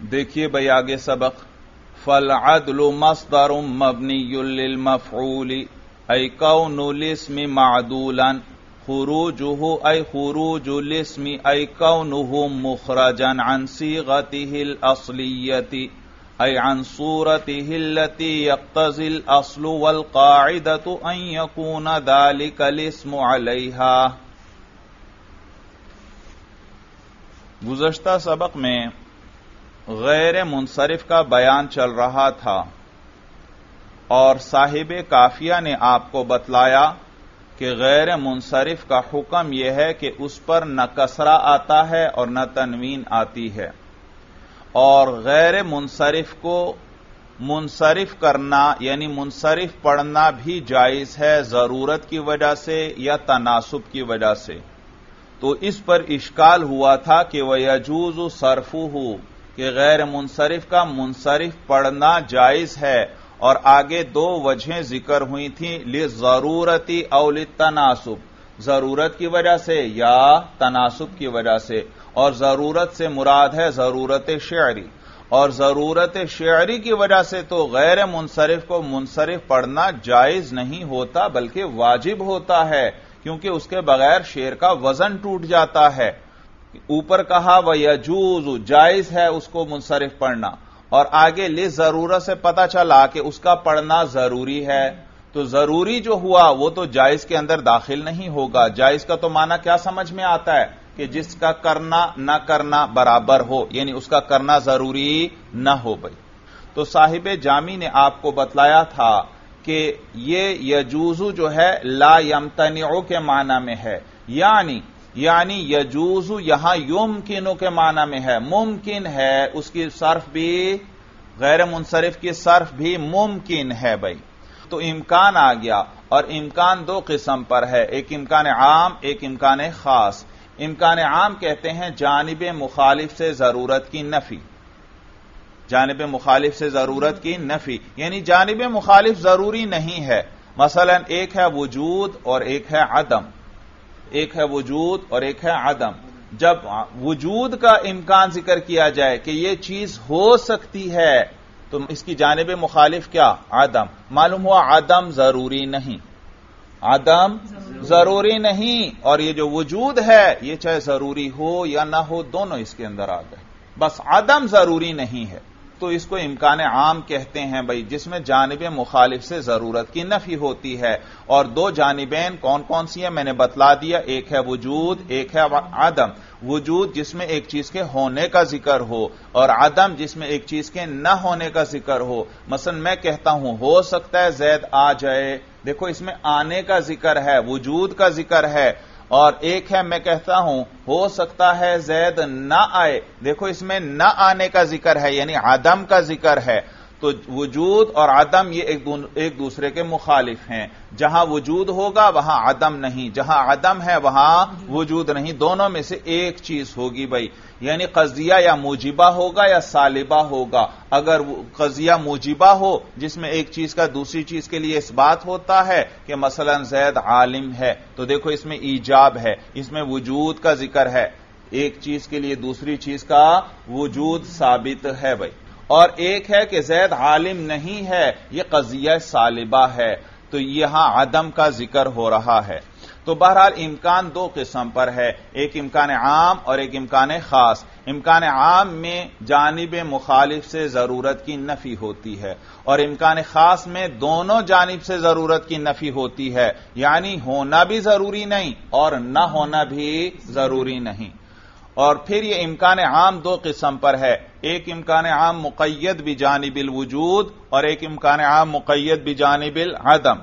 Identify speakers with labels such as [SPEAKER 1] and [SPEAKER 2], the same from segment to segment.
[SPEAKER 1] دیکھیے بھائی آگے سبق فالعدل مصدر مبنی للمفعول ای کون الاسم معدولا خروجه ای خروج الاسم ای کونه مخرجا عن صيغته الاصلیة ای عن صورته التي يقتضي الاصل والقاعدة ان يكون ذلك الاسم عليها۔ گزشتہ سبق میں غیر منصرف کا بیان چل رہا تھا اور صاحب کافیہ نے آپ کو بتلایا کہ غیر منصرف کا حکم یہ ہے کہ اس پر نہ کسرہ آتا ہے اور نہ تنوین آتی ہے، اور غیر منصرف کو منصرف کرنا یعنی منصرف پڑھنا بھی جائز ہے ضرورت کی وجہ سے یا تناسب کی وجہ سے۔ تو اس پر اشکال ہوا تھا کہ وَيَجُوزُ صَرْفُهُ کہ غیر منصرف کا منصرف پڑھنا جائز ہے، اور آگے دو وجہیں ذکر ہوئی تھیں لِلضَّرُورَةِ او لِلتَّنَاسُب، ضرورت کی وجہ سے یا تناسب کی وجہ سے، اور ضرورت سے مراد ہے ضرورت شعری، اور ضرورت شعری کی وجہ سے تو غیر منصرف کو منصرف پڑھنا جائز نہیں ہوتا بلکہ واجب ہوتا ہے، کیونکہ اس کے بغیر شعر کا وزن ٹوٹ جاتا ہے۔ اوپر کہا وَيَجُوزُ جائز ہے اس کو منصرف پڑھنا، اور آگے لِلضرورت سے پتہ چلا کہ اس کا پڑھنا ضروری ہے، تو ضروری جو ہوا وہ تو جائز کے اندر داخل نہیں ہوگا۔ جائز کا تو معنی کیا سمجھ میں آتا ہے کہ جس کا کرنا نہ کرنا برابر ہو، یعنی اس کا کرنا ضروری نہ ہو بھائی۔ تو صاحب جامی نے آپ کو بتلایا تھا کہ یہ یجوزو جو ہے لا یمتنعو کے معنی میں ہے، یعنی یجوزو یہاں یمکنو کے معنی میں ہے، ممکن ہے، اس کی صرف بھی غیر منصرف کی صرف بھی ممکن ہے بھائی۔ تو امکان آ گیا، اور امکان دو قسم پر ہے، ایک امکان عام ایک امکان خاص۔ امکان عام کہتے ہیں جانب مخالف سے ضرورت کی نفی، جانب مخالف سے ضرورت کی نفی، یعنی جانب مخالف ضروری نہیں ہے، مثلا ایک ہے وجود اور ایک ہے عدم، ایک ہے وجود اور ایک ہے عدم۔ جب وجود کا امکان ذکر کیا جائے کہ یہ چیز ہو سکتی ہے تو اس کی جانب مخالف کیا؟ عدم۔ معلوم ہوا عدم ضروری نہیں، عدم ضروری نہیں، اور یہ جو وجود ہے یہ چاہے ضروری ہو یا نہ ہو دونوں اس کے اندر آ گئے، بس عدم ضروری نہیں ہے، تو اس کو امکان عام کہتے ہیں بھائی، جس میں جانب مخالف سے ضرورت کی نفی ہوتی ہے، اور دو جانبین کون کون سی ہیں میں نے بتلا دیا، ایک ہے وجود ایک ہے عدم۔ وجود جس میں ایک چیز کے ہونے کا ذکر ہو، اور عدم جس میں ایک چیز کے نہ ہونے کا ذکر ہو۔ مثلا میں کہتا ہوں ہو سکتا ہے زید آ جائے، دیکھو اس میں آنے کا ذکر ہے، وجود کا ذکر ہے، اور ایک ہے میں کہتا ہوں ہو سکتا ہے زید نہ آئے، دیکھو اس میں نہ آنے کا ذکر ہے، یعنی عدم کا ذکر ہے۔ تو وجود اور عدم یہ ایک دوسرے کے مخالف ہیں، جہاں وجود ہوگا وہاں عدم نہیں، جہاں عدم ہے وہاں وجود نہیں، دونوں میں سے ایک چیز ہوگی بھائی، یعنی قضیہ یا موجبہ ہوگا یا سالبہ ہوگا۔ اگر قضیہ موجبہ ہو جس میں ایک چیز کا دوسری چیز کے لیے اس بات ہوتا ہے کہ مثلا زید عالم ہے، تو دیکھو اس میں ایجاب ہے، اس میں وجود کا ذکر ہے، ایک چیز کے لیے دوسری چیز کا وجود ثابت ہے بھائی۔ اور ایک ہے کہ زید عالم نہیں ہے، یہ قضیہ سالبہ ہے، تو یہاں عدم کا ذکر ہو رہا ہے۔ تو بہرحال امکان دو قسم پر ہے، ایک امکان عام اور ایک امکان خاص۔ امکان عام میں جانب مخالف سے ضرورت کی نفی ہوتی ہے، اور امکان خاص میں دونوں جانب سے ضرورت کی نفی ہوتی ہے، یعنی ہونا بھی ضروری نہیں اور نہ ہونا بھی ضروری نہیں۔ اور پھر یہ امکان عام دو قسم پر ہے، ایک امکان عام مقید بجانب الوجود اور ایک امکان عام مقید بجانب العدم۔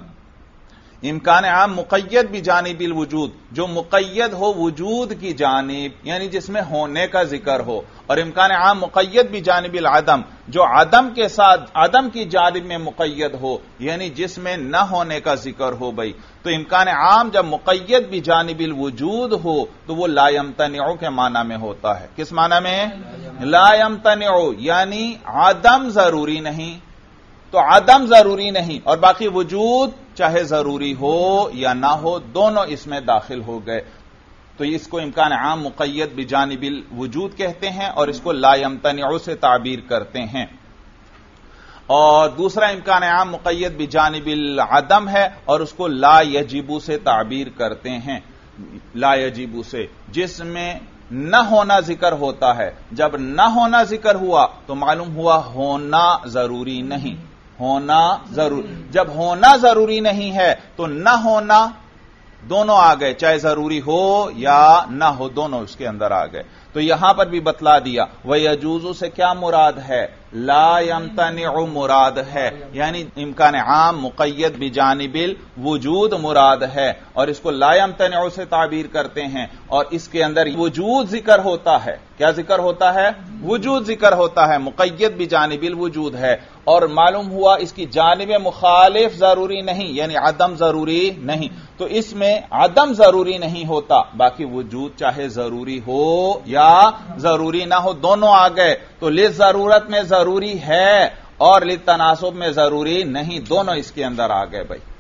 [SPEAKER 1] امکان عام مقید بجانب الوجود جو مقید ہو وجود کی جانب، یعنی جس میں ہونے کا ذکر ہو، اور امکان عام مقید بجانب العدم جو عدم کے ساتھ عدم کی جانب میں مقید ہو، یعنی جس میں نہ ہونے کا ذکر ہو بھائی۔ تو امکان عام جب مقید بجانب الوجود ہو تو وہ لا یمتنع کے معنی میں ہوتا ہے۔ کس معنی میں؟ لا یمتنع، یعنی عدم ضروری نہیں، تو عدم ضروری نہیں، اور باقی وجود چاہے ضروری ہو یا نہ ہو دونوں اس میں داخل ہو گئے۔ تو اس کو امکان عام مقید بجانب الوجود کہتے ہیں اور اس کو لا یمتنع سے تعبیر کرتے ہیں. اور دوسرا امکان عام مقید بجانب العدم ہے اور اس کو لا یجب سے تعبیر کرتے ہیں. لا یجب سے جس میں نہ ہونا ذکر ہوتا ہے. جب نہ ہونا ذکر ہوا تو معلوم ہوا ہونا ضروری نہیں. ہونا ضروری، جب ہونا ضروری نہیں ہے تو نہ ہونا دونوں آ گئے، چاہے ضروری ہو یا نہ ہو دونوں اس کے اندر آ گئے. تو یہاں پر بھی بتلا دیا وَيَجُوزُ سے کیا مراد ہے؟ لا يمتنع مراد ہے، یعنی امکان عام مقید بجانب الوجود مراد ہے اور اس کو لا يمتنع سے تعبیر کرتے ہیں اور اس کے اندر وجود ذکر ہوتا ہے. کیا ذکر ہوتا ہے؟ وجود ذکر ہوتا ہے، مقید بجانب الوجود ہے اور معلوم ہوا اس کی جانب مخالف ضروری نہیں، یعنی عدم ضروری نہیں. تو اس میں عدم ضروری نہیں ہوتا، باقی وجود چاہے ضروری ہو یا ضروری نہ ہو دونوں آ گئے. تو للضرورت میں ضروری ہے اور للتناسب میں ضروری نہیں، دونوں اس کے اندر آ گئے بھائی.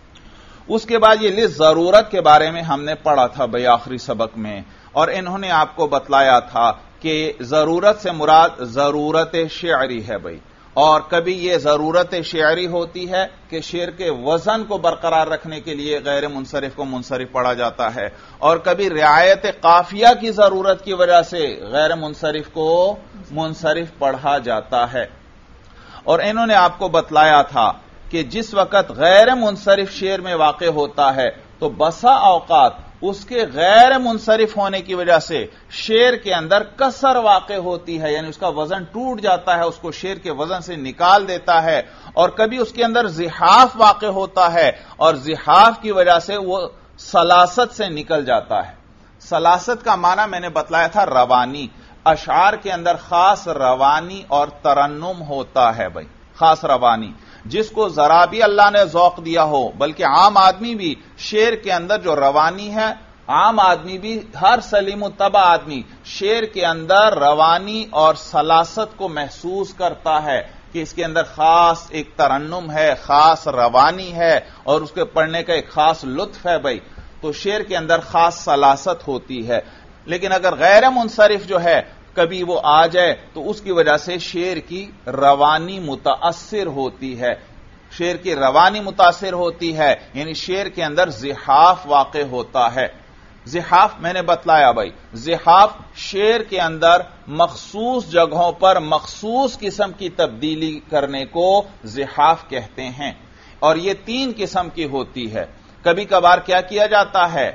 [SPEAKER 1] اس کے بعد یہ للضرورت کے بارے میں ہم نے پڑھا تھا بھائی آخری سبق میں، اور انہوں نے آپ کو بتلایا تھا کہ ضرورت سے مراد ضرورت شعری ہے بھائی. اور کبھی یہ ضرورت شعری ہوتی ہے کہ شعر کے وزن کو برقرار رکھنے کے لیے غیر منصرف کو منصرف پڑھا جاتا ہے، اور کبھی رعایت قافیہ کی ضرورت کی وجہ سے غیر منصرف کو منصرف پڑھا جاتا ہے. اور انہوں نے آپ کو بتلایا تھا کہ جس وقت غیر منصرف شعر میں واقع ہوتا ہے تو بسا اوقات اس کے غیر منصرف ہونے کی وجہ سے شعر کے اندر کسر واقع ہوتی ہے، یعنی اس کا وزن ٹوٹ جاتا ہے، اس کو شعر کے وزن سے نکال دیتا ہے. اور کبھی اس کے اندر زحاف واقع ہوتا ہے اور زحاف کی وجہ سے وہ سلاست سے نکل جاتا ہے. سلاست کا معنی میں نے بتلایا تھا روانی. اشعار کے اندر خاص روانی اور ترنم ہوتا ہے بھائی، خاص روانی جس کو ذرا بھی اللہ نے ذوق دیا ہو، بلکہ عام آدمی بھی شعر کے اندر جو روانی ہے، عام آدمی بھی ہر سلیم الطبع آدمی شعر کے اندر روانی اور سلاست کو محسوس کرتا ہے کہ اس کے اندر خاص ایک ترنم ہے، خاص روانی ہے اور اس کے پڑھنے کا ایک خاص لطف ہے بھائی. تو شعر کے اندر خاص سلاست ہوتی ہے. لیکن اگر غیر منصرف جو ہے کبھی وہ آ جائے تو اس کی وجہ سے شعر کی روانی متاثر ہوتی ہے. شعر کی روانی متاثر ہوتی ہے، یعنی شعر کے اندر زحاف واقع ہوتا ہے. زحاف میں نے بتلایا بھائی، زحاف شعر کے اندر مخصوص جگہوں پر مخصوص قسم کی تبدیلی کرنے کو زحاف کہتے ہیں. اور یہ 3 قسم کی ہوتی ہے. کبھی کبھار کیا کیا جاتا ہے؟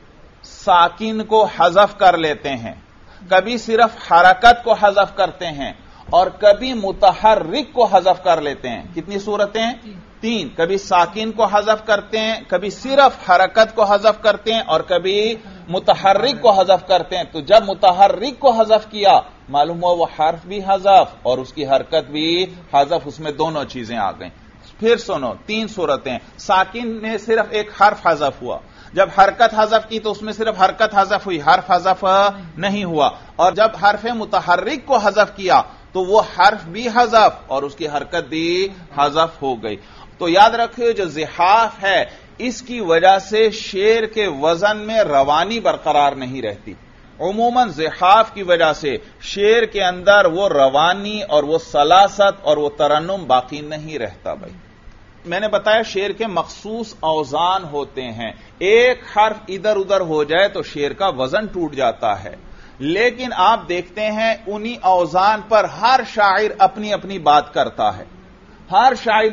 [SPEAKER 1] ساکن کو حذف کر لیتے ہیں، کبھی صرف حرکت کو حذف کرتے ہیں اور کبھی متحرک کو حذف کر لیتے ہیں. کتنی صورتیں؟ 3. کبھی ساکن کو حذف کرتے ہیں، کبھی صرف حرکت کو حذف کرتے ہیں اور کبھی متحرک کو حذف کرتے ہیں. تو جب متحرک کو حذف کیا معلوم ہوا وہ حرف بھی حذف اور اس کی حرکت بھی حذف، اس میں دونوں چیزیں آ گئیں. پھر سنو 3 صورتیں. ساکن میں صرف ایک حرف حذف ہوا، جب حرکت حذف کی تو اس میں صرف حرکت حذف ہوئی، حرف حذف نہیں ہوا. اور جب حرف متحرک کو حذف کیا تو وہ حرف بھی حذف اور اس کی حرکت بھی حذف ہو گئی. تو یاد رکھیے جو زحاف ہے اس کی وجہ سے شعر کے وزن میں روانی برقرار نہیں رہتی. عموماً زحاف کی وجہ سے شعر کے اندر وہ روانی اور وہ سلاست اور وہ ترنم باقی نہیں رہتا بھائی. میں نے بتایا شعر کے مخصوص اوزان ہوتے ہیں، ایک حرف ادھر ادھر ہو جائے تو شعر کا وزن ٹوٹ جاتا ہے. لیکن آپ دیکھتے ہیں انہی اوزان پر ہر شاعر اپنی اپنی بات کرتا ہے. ہر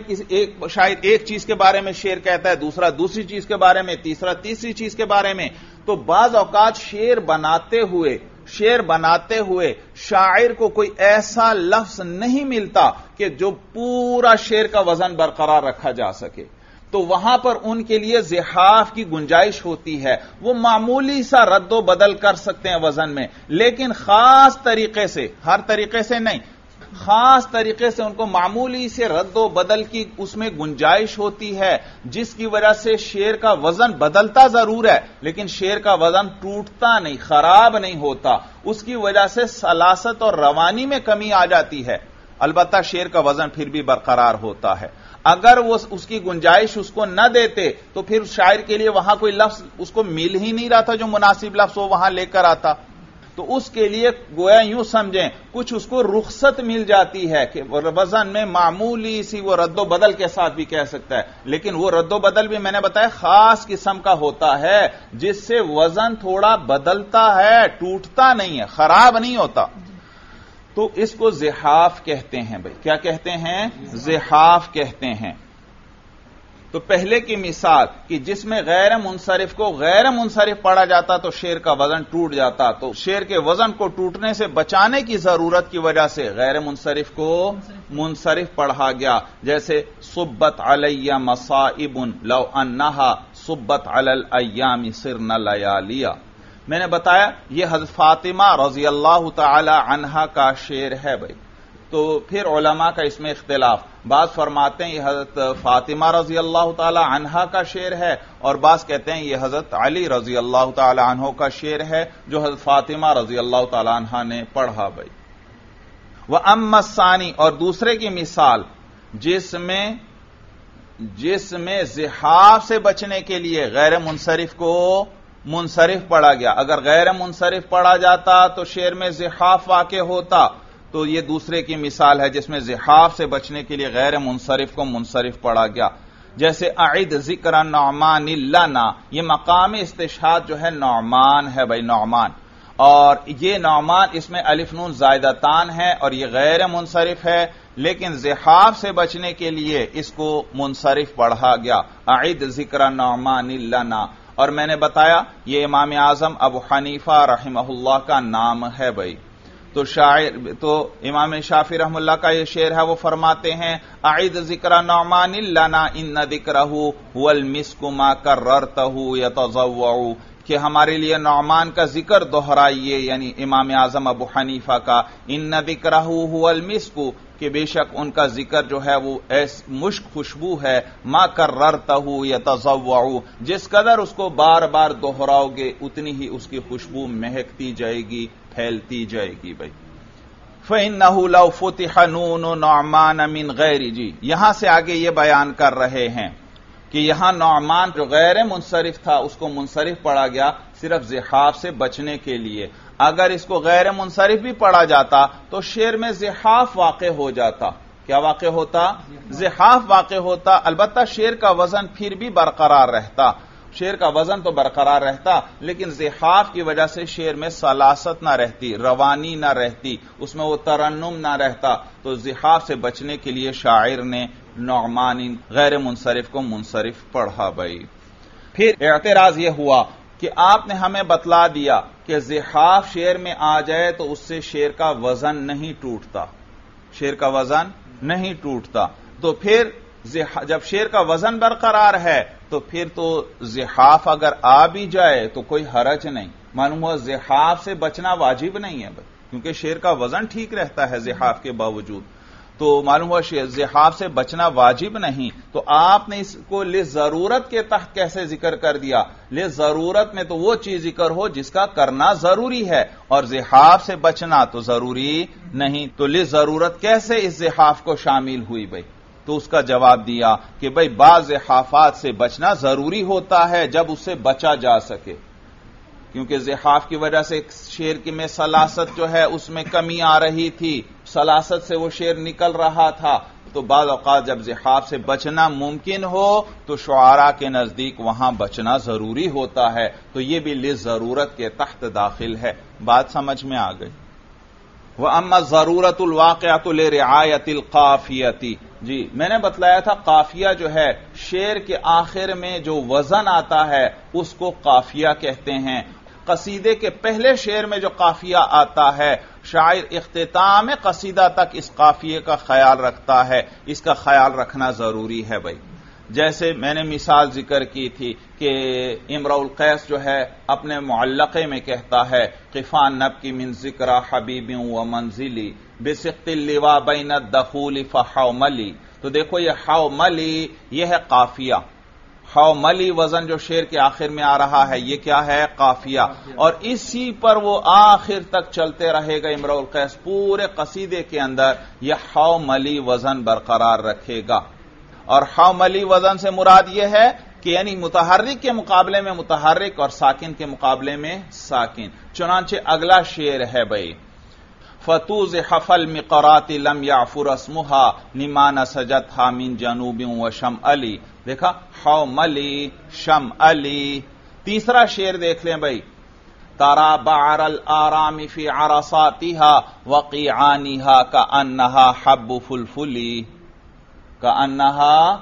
[SPEAKER 1] شاعر ایک چیز کے بارے میں شعر کہتا ہے، دوسرا دوسری چیز کے بارے میں، تیسرا تیسری چیز کے بارے میں. تو بعض اوقات شعر بناتے ہوئے شاعر کو کوئی ایسا لفظ نہیں ملتا کہ جو پورا شعر کا وزن برقرار رکھا جا سکے. تو وہاں پر ان کے لیے زحاف کی گنجائش ہوتی ہے، وہ معمولی سا رد و بدل کر سکتے ہیں وزن میں، لیکن خاص طریقے سے، ہر طریقے سے نہیں، خاص طریقے سے ان کو معمولی سے رد و بدل کی اس میں گنجائش ہوتی ہے، جس کی وجہ سے شعر کا وزن بدلتا ضرور ہے لیکن شعر کا وزن ٹوٹتا نہیں، خراب نہیں ہوتا. اس کی وجہ سے سلاست اور روانی میں کمی آ جاتی ہے، البتہ شعر کا وزن پھر بھی برقرار ہوتا ہے. اگر وہ اس کی گنجائش اس کو نہ دیتے تو پھر شاعر کے لیے وہاں کوئی لفظ اس کو مل ہی نہیں رہا تھا جو مناسب لفظ وہ وہاں لے کر آتا. تو اس کے لیے گویا یوں سمجھیں کچھ اس کو رخصت مل جاتی ہے کہ وزن میں معمولی سی وہ رد و بدل کے ساتھ بھی کہہ سکتا ہے، لیکن وہ رد و بدل بھی میں نے بتایا خاص قسم کا ہوتا ہے جس سے وزن تھوڑا بدلتا ہے، ٹوٹتا نہیں ہے، خراب نہیں ہوتا. تو اس کو زحاف کہتے ہیں. بھائی کیا کہتے ہیں؟ زحاف کہتے ہیں. تو پہلے کی مثال کہ جس میں غیر منصرف کو غیر منصرف پڑھا جاتا تو شعر کا وزن ٹوٹ جاتا، تو شعر کے وزن کو ٹوٹنے سے بچانے کی ضرورت کی وجہ سے غیر منصرف کو منصرف پڑھا گیا. جیسے صبت علی مصائب لو انہا صبت علی الایام صرن لیالیا. میں نے بتایا یہ حضرت فاطمہ رضی اللہ تعالی عنہا کا شعر ہے. بھائی تو پھر علماء کا اس میں اختلاف، بعض فرماتے ہیں یہ حضرت فاطمہ رضی اللہ تعالی عنہا کا شعر ہے، اور بعض کہتے ہیں یہ حضرت علی رضی اللہ تعالی عنہ کا شعر ہے جو حضرت فاطمہ رضی اللہ تعالی عنہا نے پڑھا. بھائی وَأَمَّا الثَّانِي، اور دوسرے کی مثال جس میں زحاف سے بچنے کے لیے غیر منصرف کو منصرف پڑھا گیا. اگر غیر منصرف پڑھا جاتا تو شعر میں زحاف واقع ہوتا، تو یہ دوسرے کی مثال ہے جس میں زحاف سے بچنے کے لیے غیر منصرف کو منصرف پڑھا گیا. جیسے اعد ذکر نعمان لنا، یہ مقام استشہاد جو ہے نعمان ہے. بھائی نعمان، اور یہ نعمان اس میں الف نون زائدتان ہے اور یہ غیر منصرف ہے، لیکن زحاف سے بچنے کے لیے اس کو منصرف پڑھا گیا. اعد ذکر نعمان لنا. اور میں نے بتایا یہ امام اعظم ابو حنیفہ رحمہ اللہ کا نام ہے. بھائی تو امام شافعی رحمہ اللہ کا یہ شعر ہے، وہ فرماتے ہیں اعد ذکر نعمان لنا ان ذکرہ هو المسک ما کررتہ یتضوع، کہ ہمارے لیے نعمان کا ذکر دہرائیے، یعنی امام اعظم ابو حنیفہ کا. ان ذکرہ هو المسک، کہ بے شک ان کا ذکر جو ہے وہ مشک خوشبو ہے. ما کررتہ یتضوع، جس قدر اس کو بار بار دہراؤ گے اتنی ہی اس کی خوشبو مہکتی جائے گی، پھیلتی جائے گی. بھائی فَإِنَّهُ لَوْ فُتِحَ نُونُ نُعْمَانَ مِنْ غَيْرِ، جی یہاں سے آگے یہ بیان کر رہے ہیں کہ یہاں نعمان جو غیر منصرف تھا اس کو منصرف پڑھا گیا صرف زحاف سے بچنے کے لیے. اگر اس کو غیر منصرف بھی پڑھا جاتا تو شعر میں زحاف واقع ہو جاتا. کیا واقع ہوتا؟ زحاف واقع ہوتا. البتہ شعر کا وزن پھر بھی برقرار رہتا، شعر کا وزن تو برقرار رہتا، لیکن زحاف کی وجہ سے شعر میں سلاست نہ رہتی، روانی نہ رہتی، اس میں وہ ترنم نہ رہتا. تو زحاف سے بچنے کے لیے شاعر نے نعمان غیر منصرف کو منصرف پڑھا. بھائی پھر اعتراض یہ ہوا کہ آپ نے ہمیں بتلا دیا کہ زحاف شعر میں آ جائے تو اس سے شعر کا وزن نہیں ٹوٹتا، شعر کا وزن نہیں ٹوٹتا. تو پھر جب شعر کا وزن برقرار ہے تو پھر تو زحاف اگر آ بھی جائے تو کوئی حرج نہیں. معلوم ہوا زحاف سے بچنا واجب نہیں ہے کیونکہ شعر کا وزن ٹھیک رہتا ہے زحاف کے باوجود. تو معلوم ہوا زحاف سے بچنا واجب نہیں. تو آپ نے اس کو لضرورت کے تحت کیسے ذکر کر دیا؟ لضرورت میں تو وہ چیز ذکر ہو جس کا کرنا ضروری ہے، اور زحاف سے بچنا تو ضروری نہیں. تو لضرورت کیسے اس زحاف کو شامل ہوئی؟ بھائی تو اس کا جواب دیا کہ بھئی بعض زحافات سے بچنا ضروری ہوتا ہے جب اس سے بچا جا سکے، کیونکہ زحاف کی وجہ سے شعر کی میں سلاست جو ہے اس میں کمی آ رہی تھی، سلاست سے وہ شعر نکل رہا تھا. تو بعض اوقات جب زحاف سے بچنا ممکن ہو تو شعراء کے نزدیک وہاں بچنا ضروری ہوتا ہے. تو یہ بھی لضرورت کے تحت داخل ہے. بات سمجھ میں آ گئی؟ وَأَمَّا الضَّرُورَةُ الْوَاقِعَةُ لِرِعَایَةِ الْقَافِیَةِ، جی میں نے بتلایا تھا قافیہ جو ہے شعر کے آخر میں جو وزن آتا ہے اس کو قافیہ کہتے ہیں. قصیدے کے پہلے شعر میں جو قافیہ آتا ہے شاعر اختتام قصیدہ تک اس قافیے کا خیال رکھتا ہے. اس کا خیال رکھنا ضروری ہے. بھائی جیسے میں نے مثال ذکر کی تھی کہ امرؤ القیس جو ہے اپنے معلقے میں کہتا ہے قفان نبکی من ذکر حبیب و منزلی بسقط اللوا بین الدخول فحوملی. تو دیکھو یہ حوملی یہ ہے قافیہ. حوملی وزن جو شعر کے آخر میں آ رہا ہے یہ کیا ہے؟ قافیہ. اور اسی پر وہ آخر تک چلتے رہے گا. امرؤ القیس پورے قصیدے کے اندر یہ حوملی وزن برقرار رکھے گا. اور حوملی وزن سے مراد یہ ہے کہ یعنی متحرک کے مقابلے میں متحرک اور ساکن کے مقابلے میں ساکن. چنانچہ اگلا شعر ہے بھائی، فتوز حفل مقرات لم یعفر اسمها لما نسجتها من جنوب و شمالی. دیکھا حوملی شمالی. تیسرا شعر دیکھ لیں بھائی، ترى بعر الآرام في عرصاتها وقيعانها كأنها حب فلفلی، كأنها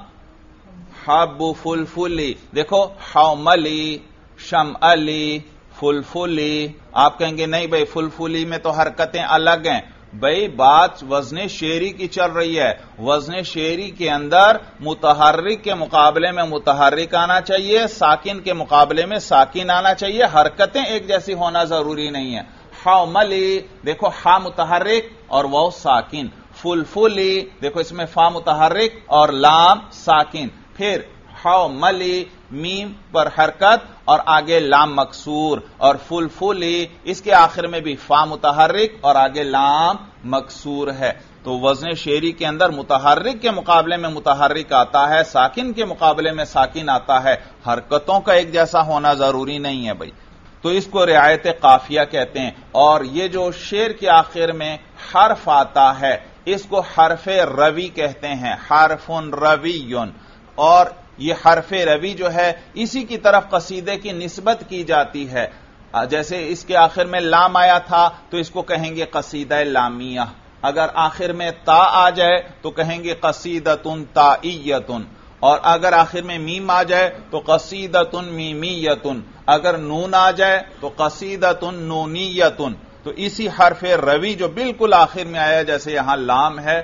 [SPEAKER 1] حب فلفلی. دیکھو حوملی شمالی فلفلی. آپ کہیں گے نہیں بھائی فلفلی میں تو حرکتیں الگ ہیں. بھائی بات وزن شعری کی چل رہی ہے. وزن شعری کے اندر متحرک کے مقابلے میں متحرک آنا چاہیے، ساکن کے مقابلے میں ساکن آنا چاہیے. حرکتیں ایک جیسی ہونا ضروری نہیں ہے. حوملی دیکھو ہا متحرک اور واو ساکن. فلفلی دیکھو اس میں فا متحرک اور لام ساکن. پھر حوملی میم پر حرکت اور آگے لام مکسور، اور فلفلی اس کے آخر میں بھی فا متحرک اور آگے لام مکسور ہے. تو وزن شعری کے اندر متحرک کے مقابلے میں متحرک آتا ہے، ساکن کے مقابلے میں ساکن آتا ہے. حرکتوں کا ایک جیسا ہونا ضروری نہیں ہے بھائی. تو اس کو رعایت قافیہ کہتے ہیں. اور یہ جو شعر کے آخر میں حرف آتا ہے اس کو حرف روی کہتے ہیں، حرف روی. اور یہ حرف روی جو ہے اسی کی طرف قصیدے کی نسبت کی جاتی ہے. جیسے اس کے آخر میں لام آیا تھا تو اس کو کہیں گے قصیدہ لامیہ. اگر آخر میں تا آ جائے تو کہیں گے قصیدۃ تائیۃ، اور اگر آخر میں میم آ جائے تو قصیدۃ میمیۃ، اگر نون آ جائے تو قصیدۃ نونیۃ. تو اسی حرف روی جو بالکل آخر میں آیا جیسے یہاں لام ہے،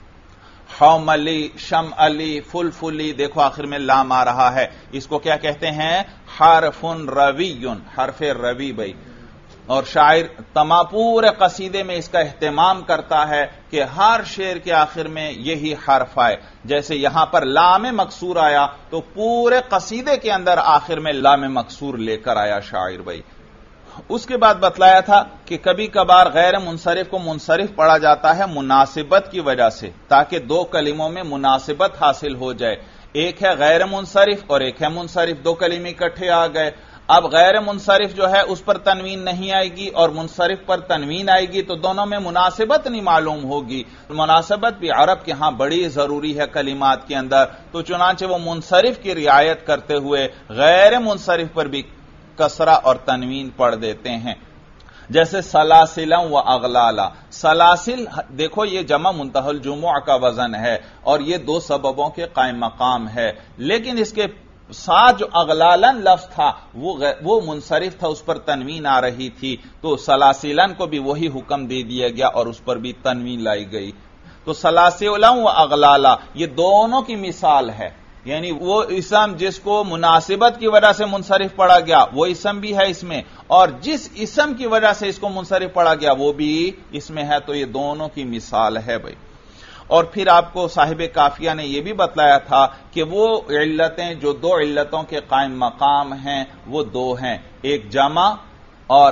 [SPEAKER 1] حوملی شمالی فلفلی، دیکھو آخر میں لام آ رہا ہے، اس کو کیا کہتے ہیں؟ حرف روی، حرف روی بھائی. اور شاعر پورے قصیدے میں اس کا اہتمام کرتا ہے کہ ہر شعر کے آخر میں یہی حرف آئے. جیسے یہاں پر لام مکسور آیا تو پورے قصیدے کے اندر آخر میں لام مکسور لے کر آیا شاعر بھائی. اس کے بعد بتلایا تھا کہ کبھی کبھار غیر منصرف کو منصرف پڑھا جاتا ہے مناسبت کی وجہ سے، تاکہ دو کلموں میں مناسبت حاصل ہو جائے. ایک ہے غیر منصرف اور ایک ہے منصرف، دو کلمے اکٹھے آ گئے. اب غیر منصرف جو ہے اس پر تنوین نہیں آئے گی اور منصرف پر تنوین آئے گی تو دونوں میں مناسبت نہیں معلوم ہوگی. مناسبت بھی عرب کے ہاں بڑی ضروری ہے کلمات کے اندر. تو چنانچہ وہ منصرف کی رعایت کرتے ہوئے غیر منصرف پر بھی کسرہ اور تنوین پڑھ دیتے ہیں. جیسے سلاسلا و اغلالا. سلاسل دیکھو یہ جمع منتہی الجموع کا وزن ہے اور یہ دو سببوں کے قائم مقام ہے، لیکن اس کے ساتھ جو اغلالن لفظ تھا وہ منصرف تھا، اس پر تنوین آ رہی تھی. تو سلاسلن کو بھی وہی حکم دے دیا گیا اور اس پر بھی تنوین لائی گئی. تو سلاسلا و اغلالا یہ دونوں کی مثال ہے. یعنی وہ اسم جس کو مناسبت کی وجہ سے منصرف پڑھا گیا وہ اسم بھی ہے اس میں، اور جس اسم کی وجہ سے اس کو منصرف پڑھا گیا وہ بھی اس میں ہے. تو یہ دونوں کی مثال ہے بھائی. اور پھر آپ کو صاحب قافیہ نے یہ بھی بتلایا تھا کہ وہ علتیں جو دو علتوں کے قائم مقام ہیں وہ دو ہیں، ایک جمع اور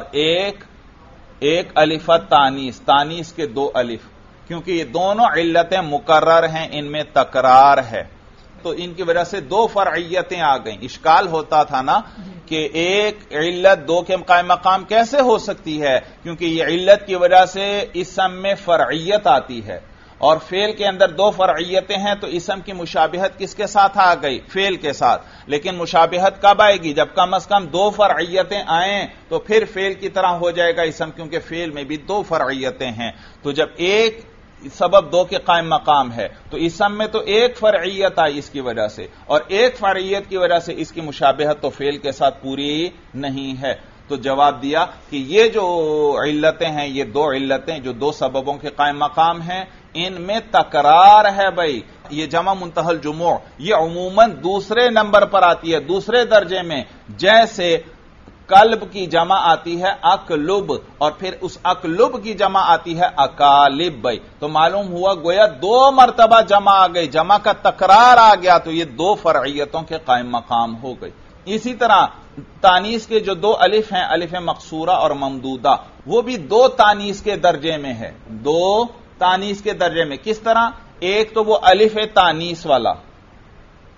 [SPEAKER 1] ایک الف تانیث. تانیث کے دو الف، کیونکہ یہ دونوں علتیں مکرر ہیں، ان میں تکرار ہے تو ان کی وجہ سے دو فرعیتیں آ گئیں. اشکال ہوتا تھا نا کہ ایک علت دو کے قائم مقام کیسے ہو سکتی ہے، کیونکہ یہ علت کی وجہ سے اسم میں فرعیت آتی ہے اور فعل کے اندر دو فرعیتیں ہیں تو اسم کی مشابہت کس کے ساتھ آ گئی؟ فعل کے ساتھ. لیکن مشابہت کب آئے گی؟ جب کم از کم دو فرعیتیں آئیں تو پھر فعل کی طرح ہو جائے گا اسم، کیونکہ فعل میں بھی دو فرعیتیں ہیں. تو جب ایک سبب دو کے قائم مقام ہے تو اسم میں تو ایک فرعیت آئی اس کی وجہ سے، اور ایک فرعیت کی وجہ سے اس کی مشابہت تو فعل کے ساتھ پوری نہیں ہے. تو جواب دیا کہ یہ جو علتیں ہیں یہ دو علتیں جو دو سببوں کے قائم مقام ہیں ان میں تکرار ہے بھائی. یہ جمع منتہی الجموع یہ عموماً دوسرے نمبر پر آتی ہے، دوسرے درجے میں. جیسے قلب کی جمع آتی ہے اقلب اور پھر اس اقلب کی جمع آتی ہے اقالب بھائی. تو معلوم ہوا گویا دو مرتبہ جمع آ گئی، جمع کا تکرار آ گیا تو یہ دو فرعیتوں کے قائم مقام ہو گئی. اسی طرح تانیث کے جو دو الف ہیں، الف مقصورہ اور ممدودہ، وہ بھی دو تانیث کے درجے میں ہے، دو تانیث کے درجے میں. کس طرح؟ ایک تو وہ الف تانیث والا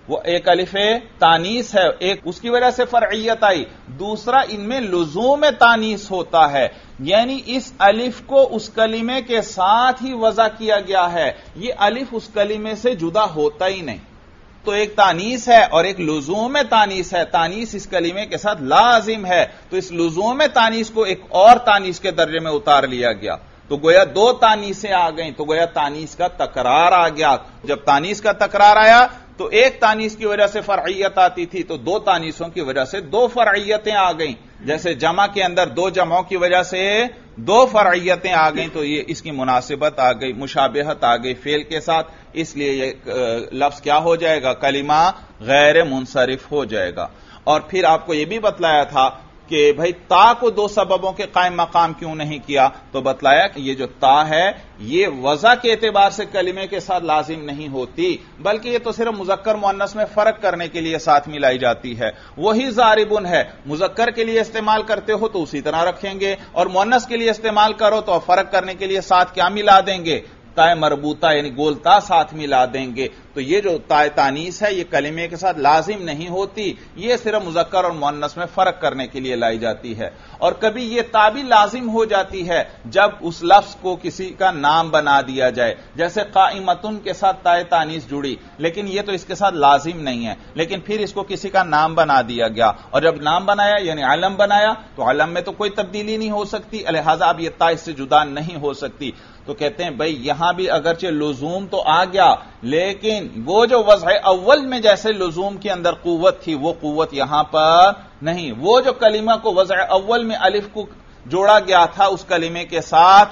[SPEAKER 1] وہ ایک الف تانیس ہے، ایک اس کی وجہ سے فرعیت آئی، دوسرا ان میں لزوم تانیس ہوتا ہے، یعنی اس الف کو اس کلمے کے ساتھ ہی وضع کیا گیا ہے، یہ الف اس کلمے سے جدا ہوتا ہی نہیں۔ تو ایک تانیس ہے اور ایک لزوم تانیس ہے، تانیس اس کلمے کے ساتھ لازم ہے، تو اس لزوم تانیس کو ایک اور تانیس کے درجے میں اتار لیا گیا، تو گویا دو تانیسیں آ گئیں، تو گویا تانیس کا تکرار آ گیا۔ جب تانیس کا تکرار آیا تو ایک تانیس کی وجہ سے فرعیت آتی تھی، تو دو تانیسوں کی وجہ سے دو فرعیتیں آ گئیں، جیسے جمع کے اندر دو جمعوں کی وجہ سے دو فرعیتیں آ گئیں، تو یہ اس کی مناسبت آ گئی، مشابہت آ گئی فعل کے ساتھ، اس لیے یہ لفظ کیا ہو جائے گا، کلمہ غیر منصرف ہو جائے گا۔ اور پھر آپ کو یہ بھی بتلایا تھا کہ بھائی تا کو دو سببوں کے قائم مقام کیوں نہیں کیا، تو بتلایا کہ یہ جو تا ہے یہ وضع کے اعتبار سے کلمے کے ساتھ لازم نہیں ہوتی، بلکہ یہ تو صرف مذکر مؤنث میں فرق کرنے کے لیے ساتھ ملائی جاتی ہے۔ وہی ضاربن ہے، مذکر کے لیے استعمال کرتے ہو تو اسی طرح رکھیں گے، اور مؤنث کے لیے استعمال کرو تو فرق کرنے کے لیے ساتھ کیا ملا دیں گے، تا مربوطہ یعنی گولتا ساتھ ملا دیں گے۔ تو یہ جو تا تانیس ہے یہ کلمے کے ساتھ لازم نہیں ہوتی، یہ صرف مذکر اور مؤنث میں فرق کرنے کے لیے لائی جاتی ہے۔ اور کبھی یہ تا بھی لازم ہو جاتی ہے جب اس لفظ کو کسی کا نام بنا دیا جائے، جیسے قائمتن کے ساتھ تا تانیس جڑی، لیکن یہ تو اس کے ساتھ لازم نہیں ہے، لیکن پھر اس کو کسی کا نام بنا دیا گیا، اور جب نام بنایا یعنی علم بنایا تو علم میں تو کوئی تبدیلی نہیں ہو سکتی، لہذا اب یہ تا اس سے جدا نہیں ہو سکتی۔ تو کہتے ہیں بھائی یہاں بھی اگرچہ لزوم تو آ گیا، لیکن وہ جو وضع اول میں جیسے لزوم کے اندر قوت تھی وہ قوت یہاں پر نہیں، وہ جو کلمہ کو وضع اول میں الف کو جوڑا گیا تھا اس کلمے کے ساتھ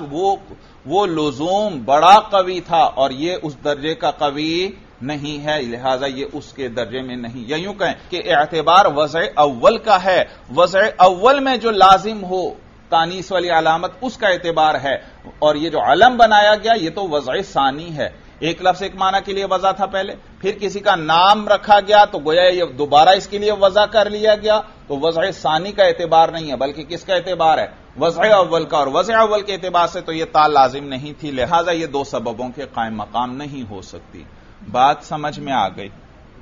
[SPEAKER 1] وہ لزوم بڑا قوی تھا، اور یہ اس درجے کا قوی نہیں ہے، لہذا یہ اس کے درجے میں نہیں۔ یا یوں کہیں کہ اعتبار وضع اول کا ہے، وضع اول میں جو لازم ہو تانیس والی علامت اس کا اعتبار ہے، اور یہ جو علم بنایا گیا یہ تو وضع ثانی ہے، ایک لفظ ایک معنی کے لیے وضع تھا پہلے، پھر کسی کا نام رکھا گیا تو گویا یہ دوبارہ اس کے لیے وضع کر لیا گیا، تو وضع ثانی کا اعتبار نہیں ہے بلکہ کس کا اعتبار ہے، وضع اول کا، اور وضع اول کے اعتبار سے تو یہ تا لازم نہیں تھی، لہذا یہ دو سببوں کے قائم مقام نہیں ہو سکتی۔ بات سمجھ میں آ گئی؟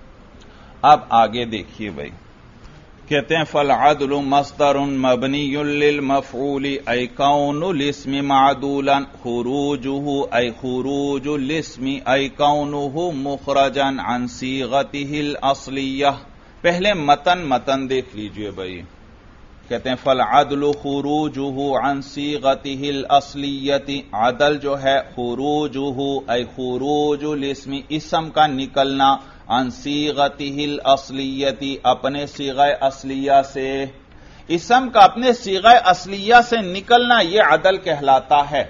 [SPEAKER 1] اب آگے دیکھیے بھائی، کہتے ہیں فالعدل مصدر مبنی للمفعول ای کون الاسم معدولا خروجه ای خروج الاسم ای کونه مخرجا عن صیغته الاصلیہ۔ پہلے متن دیکھ لیجئے بھائی، کہتے ہیں فالعدل خروجه عن صیغته الاصلیہ، عدل جو ہے خروجه ای خروج الاسم، اسم کا نکلنا، عن صیغته الاصلیہ، اپنے صیغہ اصلیہ سے، اسم کا اپنے صیغہ اصلیہ سے نکلنا یہ عدل کہلاتا ہے،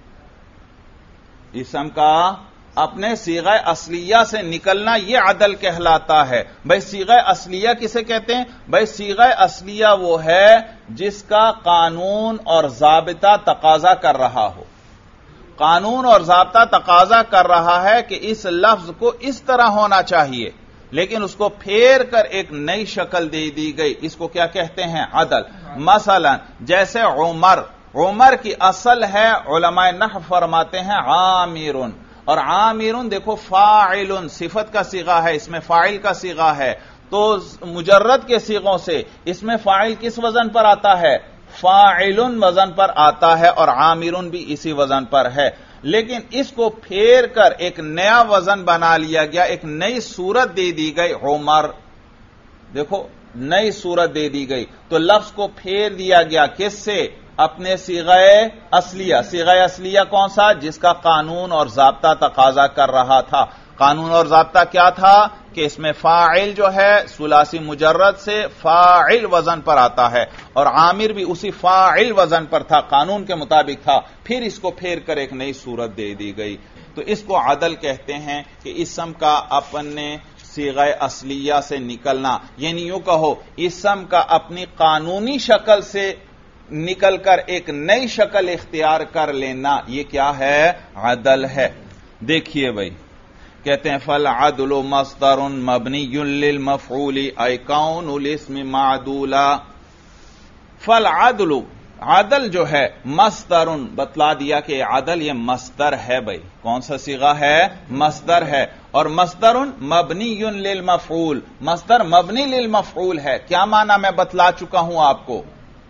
[SPEAKER 1] اسم کا اپنے صیغہ اصلیہ سے نکلنا یہ عدل کہلاتا ہے۔ بھائی صیغہ اصلیہ کسے کہتے ہیں؟ بھائی صیغہ اصلیہ وہ ہے جس کا قانون اور ضابطہ تقاضا کر رہا ہو، قانون اور ضابطہ تقاضا کر رہا ہے کہ اس لفظ کو اس طرح ہونا چاہیے، لیکن اس کو پھیر کر ایک نئی شکل دے دی گئی، اس کو کیا کہتے ہیں؟ عدل۔ مثلا جیسے عمر کی اصل ہے، علماء نحو فرماتے ہیں عامر، اور عامر دیکھو فاعل صفت کا صیغہ ہے، اس میں فاعل کا صیغہ ہے، تو مجرد کے صیغوں سے اس میں فاعل کس وزن پر آتا ہے؟ فاعل وزن پر آتا ہے، اور عامر بھی اسی وزن پر ہے، لیکن اس کو پھیر کر ایک نیا وزن بنا لیا گیا، ایک نئی صورت دے دی گئی عمر، دیکھو نئی صورت دے دی گئی، تو لفظ کو پھیر دیا گیا کس سے؟ اپنے صیغہ اصلیہ۔ صیغہ اصلیہ کون سا؟ جس کا قانون اور ضابطہ تقاضا کر رہا تھا۔ قانون اور ضابطہ کیا تھا کہ اس میں فاعل جو ہے ثلاثی مجرد سے فاعل وزن پر آتا ہے، اور عامر بھی اسی فاعل وزن پر تھا، قانون کے مطابق تھا، پھر اس کو پھیر کر ایک نئی صورت دے دی گئی، تو اس کو عدل کہتے ہیں کہ اسم کا اپنے صیغہ اصلیہ سے نکلنا، یعنی یوں کہو اسم کا اپنی قانونی شکل سے نکل کر ایک نئی شکل اختیار کر لینا، یہ کیا ہے؟ عدل ہے۔ دیکھیے بھائی، کہتے ہیں فالعدل مصدر مبنی للمفعول ای کون الاسم معدولا۔ فالعدل، عدل جو ہے مصدرن، بتلا دیا کہ عدل یہ مصدر ہے بھائی. کون سا صیغہ ہے؟ مصدر ہے. اور مصدرن مبنی للمفعول، مصدر مبنی للمفعول ہے. کیا معنی میں بتلا چکا ہوں آپ کو.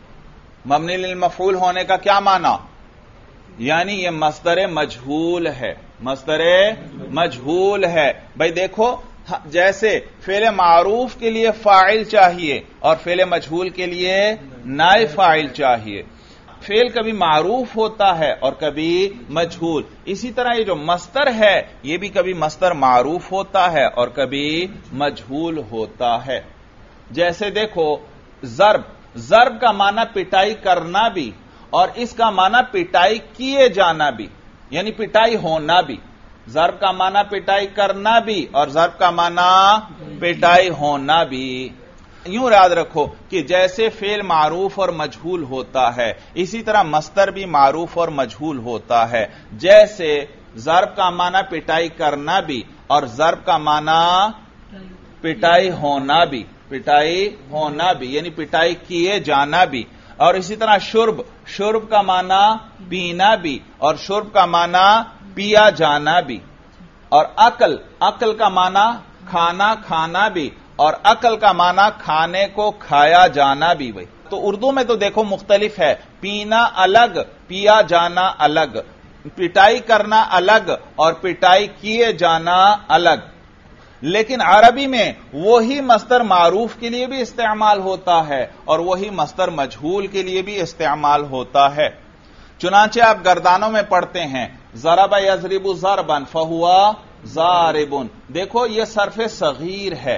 [SPEAKER 1] مبنی للمفعول ہونے کا کیا معنی؟ یعنی یہ مصدر مجہول ہے. مصدر مجہول ہے. بھائی دیکھو، جیسے فعل معروف کے لیے فاعل چاہیے اور فعل مجہول کے لیے نائب فاعل چاہیے. فعل کبھی معروف ہوتا ہے اور کبھی مجہول. اسی طرح یہ جو مصدر ہے یہ بھی کبھی مصدر معروف ہوتا ہے اور کبھی مجہول ہوتا ہے. جیسے دیکھو ضرب، ضرب کا معنی پٹائی کرنا بھی اور اس کا معنی پٹائی کیے جانا بھی، یعنی پٹائی ہونا بھی. ضرب کا معنی پٹائی کرنا بھی اور ضرب کا معنی پٹائی ہونا بھی. یوں یاد رکھو کہ جیسے فعل معروف اور مجہول ہوتا ہے اسی طرح مصدر بھی معروف اور مجہول ہوتا ہے. جیسے ضرب کا معنی پٹائی کرنا بھی اور ضرب کا معنی پٹائی ہونا بھی، پٹائی ہونا بھی یعنی پٹائی کیے جانا بھی. اور اسی طرح شرب، شرب کا معنی پینا بھی اور شرب کا معنی پیا جانا بھی. اور عقل، عقل کا معنی کھانا کھانا بھی اور عقل کا معنی کھانے کو کھایا جانا بھی. بھائی تو اردو میں تو دیکھو مختلف ہے، پینا الگ، پیا جانا الگ، پٹائی کرنا الگ اور پٹائی کیے جانا الگ. لیکن عربی میں وہی مصدر معروف کے لیے بھی استعمال ہوتا ہے اور وہی مصدر مجہول کے لیے بھی استعمال ہوتا ہے. چنانچہ آپ گردانوں میں پڑھتے ہیں ضرب یضرب ضربا فہو ضارب. دیکھو یہ صرف صغیر ہے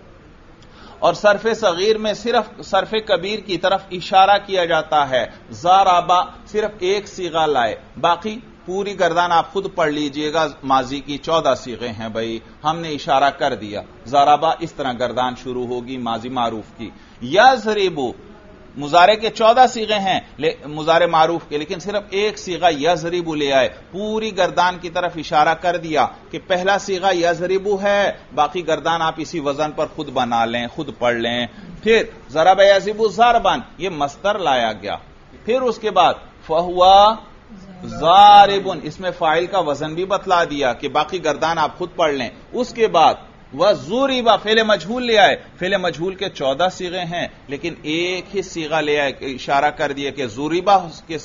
[SPEAKER 1] اور صرف صغیر میں صرف صرف کبیر کی طرف اشارہ کیا جاتا ہے. ضربا صرف ایک صیغہ لائے، باقی پوری گردان آپ خود پڑھ لیجئے گا. ماضی کی 14 صیغے ہیں بھائی، ہم نے اشارہ کر دیا. ضربا اس طرح گردان شروع ہوگی ماضی معروف کی. یضرب مضارع کے 14 صیغے ہیں مضارع معروف کے، لیکن صرف ایک صیغہ یضرب لے آئے، پوری گردان کی طرف اشارہ کر دیا کہ پہلا صیغہ یضرب ہے، باقی گردان آپ اسی وزن پر خود بنا لیں، خود پڑھ لیں. پھر ضرب یضرب ضربا یہ مصدر لایا گیا. پھر اس کے بعد فہو ضارب، اس میں فاعل کا وزن بھی بتلا دیا کہ باقی گردان آپ خود پڑھ لیں. اس کے بعد وَضُرِبَ فعل مجہول لے آئے. فعل مجہول کے 14 صیغے ہیں لیکن ایک ہی صیغہ لے آئے، اشارہ کر دیا کہ ضُرِبَ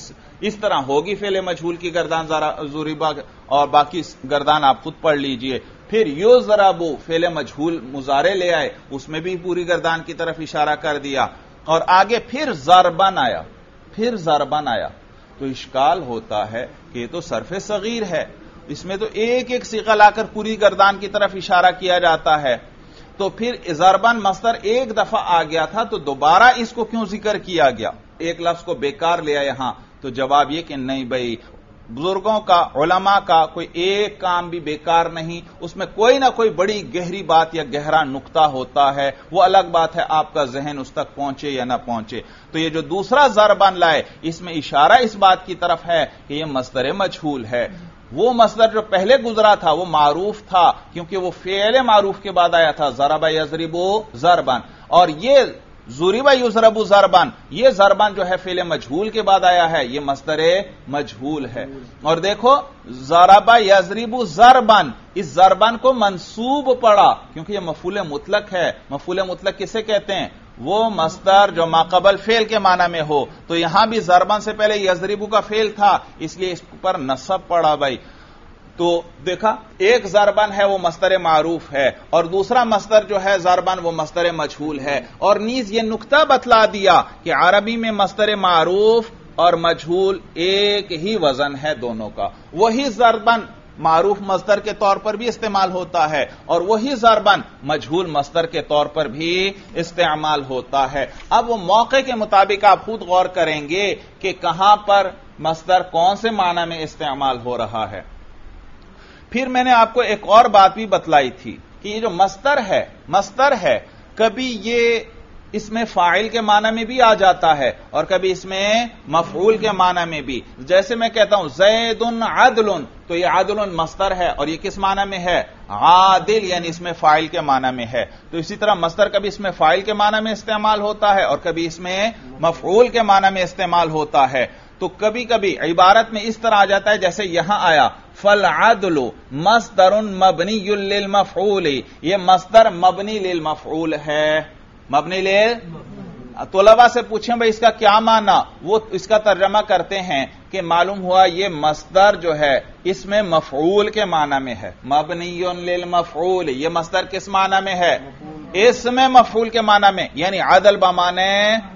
[SPEAKER 1] اس طرح ہوگی فعل مجہول کی گردان ضُرِبَ، اور باقی گردان آپ خود پڑھ لیجئے. پھر یُضْرَبُ فعل مجہول مضارع لے آئے، اس میں بھی پوری گردان کی طرف اشارہ کر دیا. اور آگے پھر ضربن آیا، پھر ضربن آیا. تو اشکال ہوتا ہے کہ یہ تو صرف صغیر ہے، اس میں تو ایک ایک صیغہ لا کر پوری گردان کی طرف اشارہ کیا جاتا ہے. تو پھر ضربن مصدر ایک دفعہ آ گیا تھا تو دوبارہ اس کو کیوں ذکر کیا گیا؟ ایک لفظ کو بیکار لیا یہاں. تو جواب یہ کہ نہیں بھائی، بزرگوں کا، علماء کا کوئی ایک کام بھی بیکار نہیں، اس میں کوئی نہ کوئی بڑی گہری بات یا گہرا نقطہ ہوتا ہے. وہ الگ بات ہے آپ کا ذہن اس تک پہنچے یا نہ پہنچے. تو یہ جو دوسرا ضربن لائے اس میں اشارہ اس بات کی طرف ہے کہ یہ مصدر مجہول ہے. وہ مصدر جو پہلے گزرا تھا وہ معروف تھا کیونکہ وہ فعل معروف کے بعد آیا تھا، ضرب یضرب ضربا. اور یہ ضرب یضرب ضربا، یہ ضربان جو ہے فعل مجہول کے بعد آیا ہے، یہ مصدر مجہول ہے. اور دیکھو ضرب یضرب ضربا، اس ضربان کو منصوب پڑا کیونکہ یہ مفعول مطلق ہے. مفعول مطلق کسے کہتے ہیں؟ وہ مصدر جو ماقبل فعل کے معنی میں ہو. تو یہاں بھی ضربان سے پہلے یضرب کا فعل تھا اس لیے اس پر نصب پڑا بھائی. تو دیکھا ایک ضربان ہے وہ مصدر معروف ہے اور دوسرا مصدر جو ہے ضربان وہ مصدر مجہول ہے. اور نیز یہ نقطہ بتلا دیا کہ عربی میں مصدر معروف اور مجہول ایک ہی وزن ہے دونوں کا. وہی ضربان معروف مصدر کے طور پر بھی استعمال ہوتا ہے اور وہی ضربان مجہول مصدر کے طور پر بھی استعمال ہوتا ہے. اب وہ موقع کے مطابق آپ خود غور کریں گے کہ کہاں پر مصدر کون سے معنی میں استعمال ہو رہا ہے. پھر میں نے آپ کو ایک اور بات بھی بتلائی تھی کہ یہ جو مصدر ہے کبھی یہ اس میں فاعل کے معنی میں بھی آ جاتا ہے اور کبھی اس میں مفعول کے معنی میں بھی. جیسے میں کہتا ہوں زید عدل، تو یہ عدل مصدر ہے اور یہ کس معنی میں ہے؟ عادل، یعنی اس میں فاعل کے معنی میں ہے. تو اسی طرح مصدر کبھی اس میں فاعل کے معنی میں استعمال ہوتا ہے اور کبھی اس میں مفعول کے معنی میں استعمال ہوتا ہے. تو کبھی کبھی عبارت میں اس طرح آ جاتا ہے جیسے یہاں آیا فالعدل مصدر مبنی للمفعول، یہ مصدر مبنی للمفعول ہے. مبنی طلباء سے پوچھیں بھائی اس کا کیا معنی، وہ اس کا ترجمہ کرتے ہیں کہ معلوم ہوا یہ مصدر جو ہے اس میں مفعول کے معنی میں ہے. مبنی للمفعول، یہ مصدر کس معنی میں ہے؟ اس میں مفعول کے معنی میں، یعنی عدل بمعنی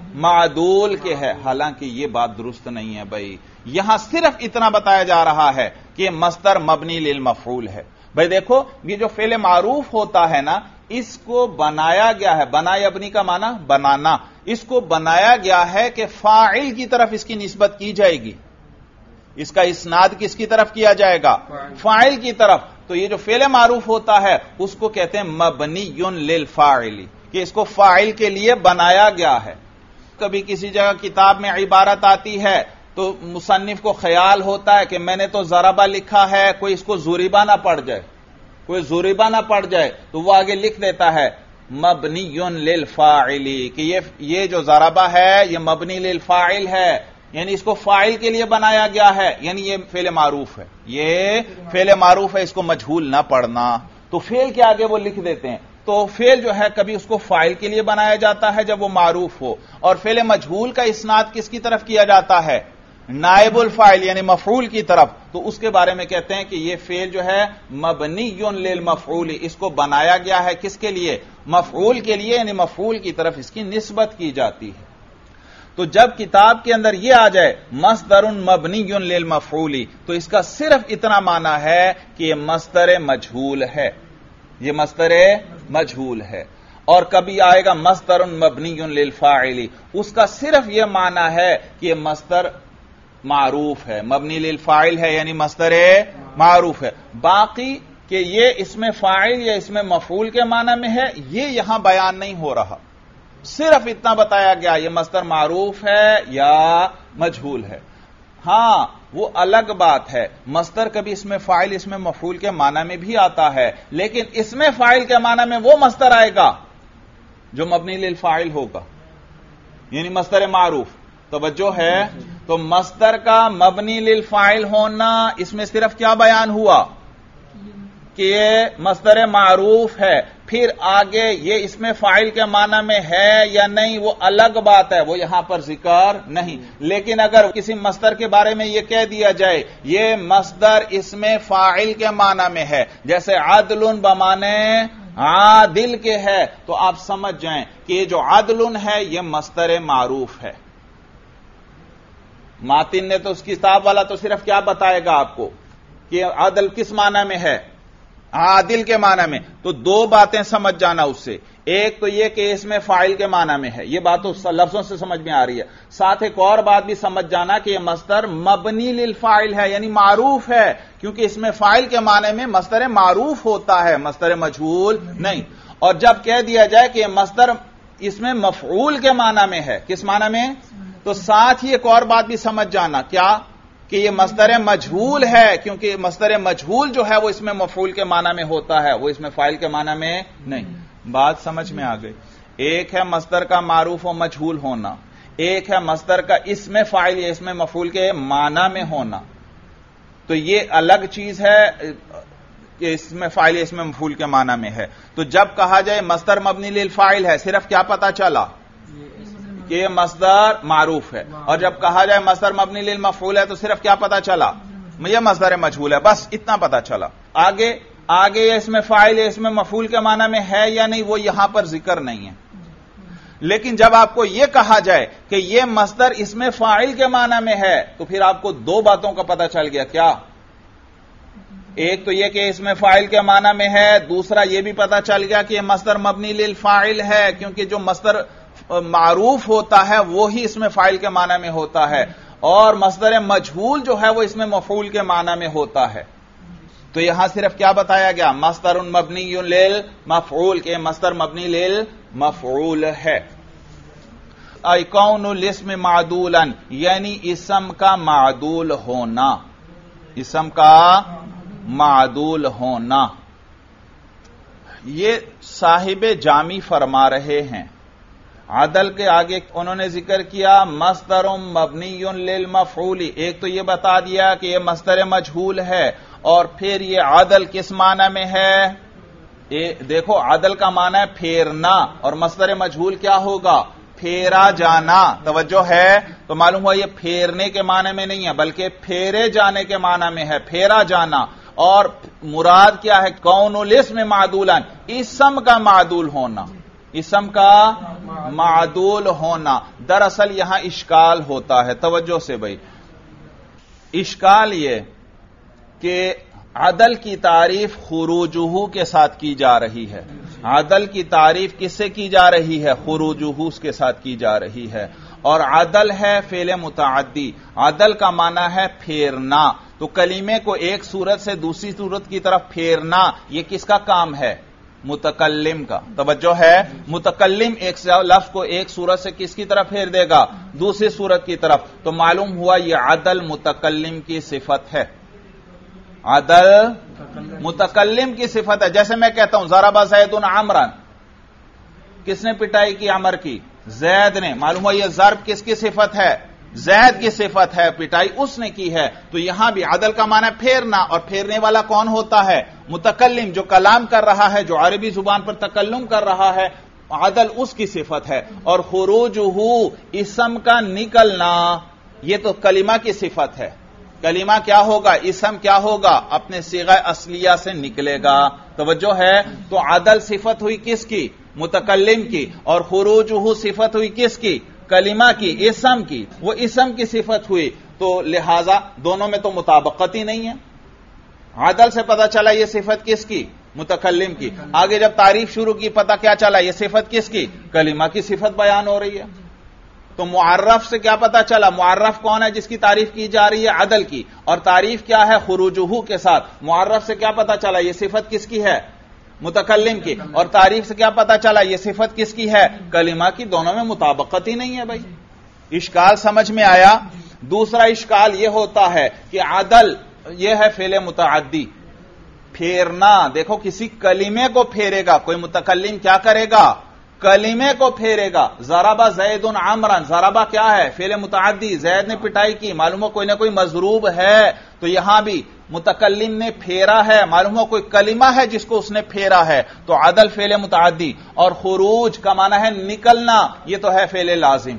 [SPEAKER 1] معدول کے ہے. حالانکہ یہ بات درست نہیں ہے بھائی، یہاں صرف اتنا بتایا جا رہا ہے کہ مصدر مبنی للمفعول ہے. بھائی دیکھو یہ جو فعل معروف ہوتا ہے نا، اس کو بنایا گیا ہے، بنا یبنی کا معنی بنانا، اس کو بنایا گیا ہے کہ فاعل کی طرف اس کی نسبت کی جائے گی. اس کا اسناد کس کی طرف کیا جائے گا؟ فاعل کی طرف. تو یہ جو فعل معروف ہوتا ہے اس کو کہتے ہیں مبنی للفاعل، کہ اس کو فاعل کے لیے بنایا گیا ہے. کبھی کسی جگہ کتاب میں عبارت آتی ہے تو مصنف کو خیال ہوتا ہے کہ میں نے تو ضربہ لکھا ہے، کوئی اس کو ضربہ نہ پڑ جائے، کوئی ضربہ نہ پڑ جائے، تو وہ آگے لکھ دیتا ہے مبنی للفاعل، کہ یہ جو ضربہ ہے یہ مبنی للفاعل ہے، یعنی اس کو فاعل کے لیے بنایا گیا ہے، یعنی یہ فعل معروف ہے، یہ فعل معروف ہے، اس کو مجہول نہ پڑھنا. تو فعل کے آگے وہ لکھ دیتے ہیں. تو فعل جو ہے کبھی اس کو فاعل کے لیے بنایا جاتا ہے جب وہ معروف ہو، اور فعل مجہول کا اسناد کس کی طرف کیا جاتا ہے؟ نائب الفاعل یعنی مفعول کی طرف. تو اس کے بارے میں کہتے ہیں کہ یہ فعل جو ہے مبنی للمفعول، اس کو بنایا گیا ہے کس کے لیے؟ مفعول کے لیے، یعنی مفعول کی طرف اس کی نسبت کی جاتی ہے. تو جب کتاب کے اندر یہ آ جائے مصدر مبنی للمفعول، تو اس کا صرف اتنا معنی ہے کہ یہ مصدر مجہول ہے، یہ مصدر مجہول ہے. اور کبھی آئے گا مصدر مبنی للفاعل، اس کا صرف یہ معنی ہے کہ یہ مصدر معروف ہے، مبنی للفاعل ہے، یعنی مصدر معروف ہے. باقی کہ یہ اس میں فاعل یا اس میں مفعول کے معنی میں ہے یہ یہاں بیان نہیں ہو رہا، صرف اتنا بتایا گیا یہ مصدر معروف ہے یا مجہول ہے. ہاں وہ الگ بات ہے، مصدر کبھی اس میں فاعل اس میں مفعول کے معنی میں بھی آتا ہے، لیکن اس میں فاعل کے معنی میں وہ مصدر آئے گا جو مبنی للفاعل ہوگا، یعنی مصدر معروف. توجہ ہے؟ تو مصدر کا مبنی للفاعل ہونا اس میں صرف کیا بیان ہوا کہ یہ مصدر معروف ہے. پھر آگے یہ اس میں فاعل کے معنی میں ہے یا نہیں وہ الگ بات ہے، وہ یہاں پر ذکر نہیں. لیکن اگر کسی مصدر کے بارے میں یہ کہہ دیا جائے یہ مصدر اس میں فاعل کے معنی میں ہے، جیسے عدل بمعنی عادل کے ہے، تو آپ سمجھ جائیں کہ یہ جو عدل ہے یہ مصدر معروف ہے. ماتن نے تو اس کتاب والا تو صرف کیا بتائے گا آپ کو کہ عدل کس معنی میں ہے؟ عادل کے معنی میں. تو دو باتیں سمجھ جانا اس سے، ایک تو یہ کہ اس میں فاعل کے معنی میں ہے، یہ بات تو لفظوں سے سمجھ میں آ رہی ہے. ساتھ ایک اور بات بھی سمجھ جانا کہ یہ مصدر مبنی للفاعل ہے، یعنی معروف ہے، کیونکہ اس میں فاعل کے معنی میں مصدر معروف ہوتا ہے، مصدر مجہول نہیں. اور جب کہہ دیا جائے کہ یہ مصدر اس میں مفعول کے معنی میں ہے، کس معنی میں؟ تو ساتھ ہی ایک اور بات بھی سمجھ جانا، کیا؟ کہ یہ مصدر مجہول ہے، کیونکہ مصدر مجہول جو ہے وہ اس میں مفعول کے معنی میں ہوتا ہے، وہ اس میں فاعل کے معنی میں نہیں. بات سمجھ میں آ گئی؟ ایک ہے مصدر کا معروف و مجہول ہونا، ایک ہے مصدر کا اس میں فاعل یا اس میں مفعول کے معنی میں ہونا. تو یہ الگ چیز ہے کہ اس میں فاعل یا اس میں مفعول کے معنی میں ہے. تو جب کہا جائے مصدر مبنی للفاعل ہے، صرف کیا پتا چلا کہ یہ مصدر معروف ہے، اور جب کہا جائے مصدر مبنی للمفعول ہے تو صرف کیا پتا چلا؟ یہ مصدر مجہول ہے، بس اتنا پتا چلا. آگے اس میں فاعل اس میں مفعول کے معنی میں ہے یا نہیں وہ یہاں پر ذکر نہیں ہے. لیکن جب آپ کو یہ کہا جائے کہ یہ مصدر اس میں فاعل کے معنی میں ہے تو پھر آپ کو دو باتوں کا پتا چل گیا. کیا؟ ایک تو یہ کہ اس میں فاعل کے معنی میں ہے، دوسرا یہ بھی پتا چل گیا کہ یہ مصدر مبنی للفاعل ہے، کیونکہ جو مصدر معروف ہوتا ہے وہی اس میں فاعل کے معنی میں ہوتا ہے، اور مصدر مجہول جو ہے وہ اس میں مفعول کے معنی میں ہوتا ہے. تو یہاں صرف کیا بتایا گیا؟ مصدر مبنی للمفعول، کہ مصدر مبنی للمفعول ہے. ای کون الاسم معدولا یعنی اسم کا معدول ہونا، اسم کا معدول ہونا. یہ صاحب جامی فرما رہے ہیں. عدل کے آگے انہوں نے ذکر کیا مصدر مبنی للمفعول، ایک تو یہ بتا دیا کہ یہ مصدر مجہول ہے، اور پھر یہ عدل کس معنی میں ہے؟ دیکھو عدل کا معنی ہے پھیرنا، اور مصدر مجہول کیا ہوگا؟ پھیرا جانا. توجہ ہے؟ تو معلوم ہوا یہ پھیرنے کے معنی میں نہیں ہے بلکہ پھیرے جانے کے معنی میں ہے، پھیرا جانا. اور مراد کیا ہے؟ کون الاسم معدولا، اسم کا معدول ہونا، اسم کا معدول ہونا. دراصل یہاں اشکال ہوتا ہے، توجہ سے بھائی. اشکال یہ کہ عدل کی تعریف خروجہ کے ساتھ کی جا رہی ہے. عدل کی تعریف کس سے کی جا رہی ہے؟ خروجہ کے ساتھ کی جا رہی ہے. اور عدل ہے فعل متعدی. عدل کا معنی ہے پھیرنا. تو کلمے کو ایک صورت سے دوسری صورت کی طرف پھیرنا یہ کس کا کام ہے؟ متکلم کا. توجہ ہے؟ متکلم ایک لفظ کو ایک صورت سے کس کی طرف پھیر دے گا؟ دوسری صورت کی طرف. تو معلوم ہوا یہ عدل متکلم کی صفت ہے. عدل متکلم کی صفت ہے. جیسے میں کہتا ہوں ضرب زید عمرا، کس نے پٹائی کی عمر کی؟ زید نے. معلوم ہوا یہ ضرب کس کی صفت ہے؟ زید کی صفت ہے، پٹائی اس نے کی ہے. تو یہاں بھی عدل کا معنی پھیرنا، اور پھیرنے والا کون ہوتا ہے؟ متکلم، جو کلام کر رہا ہے، جو عربی زبان پر تکلم کر رہا ہے. عدل اس کی صفت ہے. اور خروجہ اسم کا نکلنا یہ تو کلمہ کی صفت ہے. کلمہ کیا ہوگا؟ اسم کیا ہوگا؟ اپنے صیغہ اصلیہ سے نکلے گا. توجہ ہے؟ تو عدل صفت ہوئی کس کی؟ متکلم کی. اور خروجہ صفت ہوئی کس کی؟ کلمہ کی، اسم کی. وہ اسم کی صفت ہوئی. تو لہذا دونوں میں تو مطابقت ہی نہیں ہے. عدل سے پتہ چلا یہ صفت کس کی؟ متکلم کی. آگے جب تعریف شروع کی پتہ کیا چلا؟ یہ صفت کس کی؟ کلمہ کی صفت بیان ہو رہی ہے. تو معرف سے کیا پتا چلا؟ معرف کون ہے جس کی تعریف کی جا رہی ہے؟ عدل کی. اور تعریف کیا ہے؟ خروجہ کے ساتھ. معرف سے کیا پتا چلا؟ یہ صفت کس کی ہے؟ متکلم کی. اور تعریف سے کیا پتا چلا؟ یہ صفت کس کی ہے؟ کلمہ کی. دونوں میں مطابقت ہی نہیں ہے بھائی. اشکال سمجھ میں آیا؟ دوسرا اشکال یہ ہوتا ہے کہ عدل یہ ہے فعل متعدی، پھیرنا. دیکھو کسی کلمے کو پھیرے گا کوئی متکلم، کیا کرے گا؟ کلمے کو پھیرے گا. ضرب زید عمرا، ضربہ کیا ہے؟ فعل متعدی. زید نے پٹائی کی، معلوم ہو کوئی نہ کوئی مضروب ہے. تو یہاں بھی متکلم نے پھیرا ہے، معلوم ہو کوئی کلمہ ہے جس کو اس نے پھیرا ہے. تو عدل فعل متعدی. اور خروج کا معنی ہے نکلنا، یہ تو ہے فعل لازم.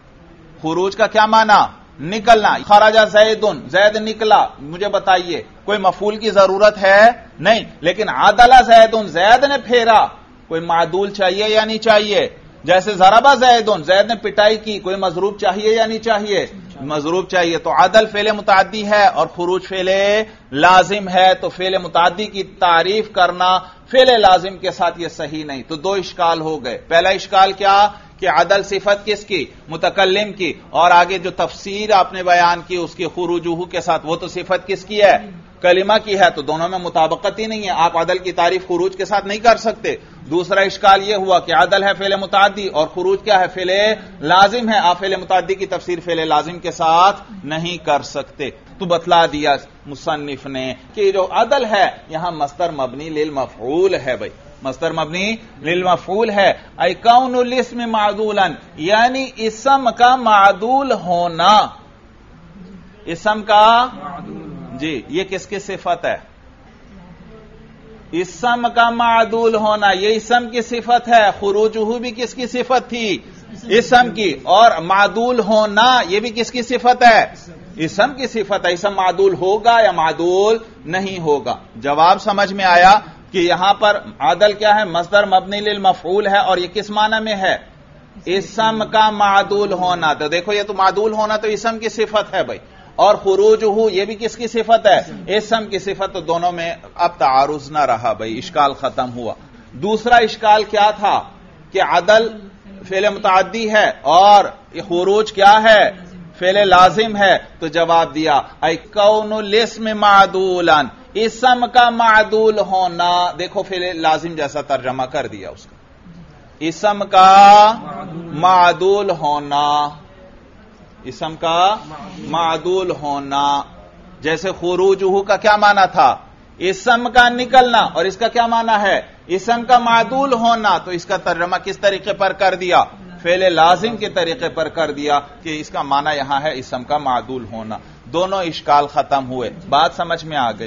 [SPEAKER 1] خروج کا کیا معنی؟ نکلنا. خرج زید، زید نکلا. مجھے بتائیے کوئی مفعول کی ضرورت ہے؟ نہیں. لیکن عدل زید، زید نے پھیرا. کوئی معدول چاہیے یا نہیں چاہیے؟ جیسے ضرب زید، زید نے پٹائی کی. کوئی مضروب چاہیے یا نہیں چاہیے؟ مضروب چاہیے. تو عدل فعل متعدی ہے اور خروج فعل لازم ہے. تو فعل متعدی کی تعریف کرنا فعل لازم کے ساتھ یہ صحیح نہیں. تو دو اشکال ہو گئے. پہلا اشکال کیا کہ عدل صفت کس کی؟ متکلم کی. اور آگے جو تفسیر آپ نے بیان کی اس کی خروجہ کے ساتھ، وہ تو صفت کس کی ہے؟ کلمہ کی ہے. تو دونوں میں مطابقت ہی نہیں ہے. آپ عدل کی تعریف خروج کے ساتھ نہیں کر سکتے. دوسرا اشکال یہ ہوا کہ عدل ہے فعل متعدی اور خروج کیا ہے؟ فعل لازم ہے. آپ فعل متعدی کی تفسیر فعل لازم کے ساتھ نہیں کر سکتے. تو بتلا دیا مصنف نے کہ جو عدل ہے یہاں مصدر مبنی للمفعول ہے. بھائی مصدر مبنی للمفعول ہے. ای کون الاسم معدولا یعنی اسم کا معدول ہونا. اسم کا جی یہ کس کی صفت ہے؟ اسم کا معدول ہونا یہ اسم کی صفت ہے. خروجہ بھی کس کی صفت تھی؟ اسم کی. اور معدول ہونا یہ بھی کس کی صفت ہے؟ اسم کی صفت ہے. اسم معدول ہوگا یا معدول نہیں ہوگا؟ جواب سمجھ میں آیا کہ یہاں پر عدل کیا ہے؟ مصدر مبنی للمفعول ہے. اور یہ کس معنی میں ہے؟ اسم کا معدول ہونا. تو دیکھو یہ تو معدول ہونا تو اسم کی صفت ہے بھائی. اور خروجہ یہ بھی کس کی صفت ہے؟ اسم کی صفت. تو دونوں میں اب تعارض نہ رہا بھائی، اشکال ختم ہوا. دوسرا اشکال کیا تھا کہ عدل فعل متعدی ہے اور خروج کیا ہے؟ فعل لازم ہے. تو جواب دیا ای کون الاسم معدولا، اسم کا معدول ہونا. دیکھو فعل لازم جیسا ترجمہ کر دیا اس کا. اسم کا معدول ہونا، اسم کا معدول ہونا. جیسے خروجہ کا کیا معنی تھا؟ اسم کا نکلنا، اور اس کا کیا معنی ہے؟ اسم کا معدول ہونا. تو اس کا ترجمہ کس طریقے پر کر دیا؟ فعل لازم کے طریقے پر کر دیا کہ اس کا معنی یہاں ہے اسم کا معدول ہونا. دونوں اشکال ختم ہوئے، بات سمجھ میں آ گئی.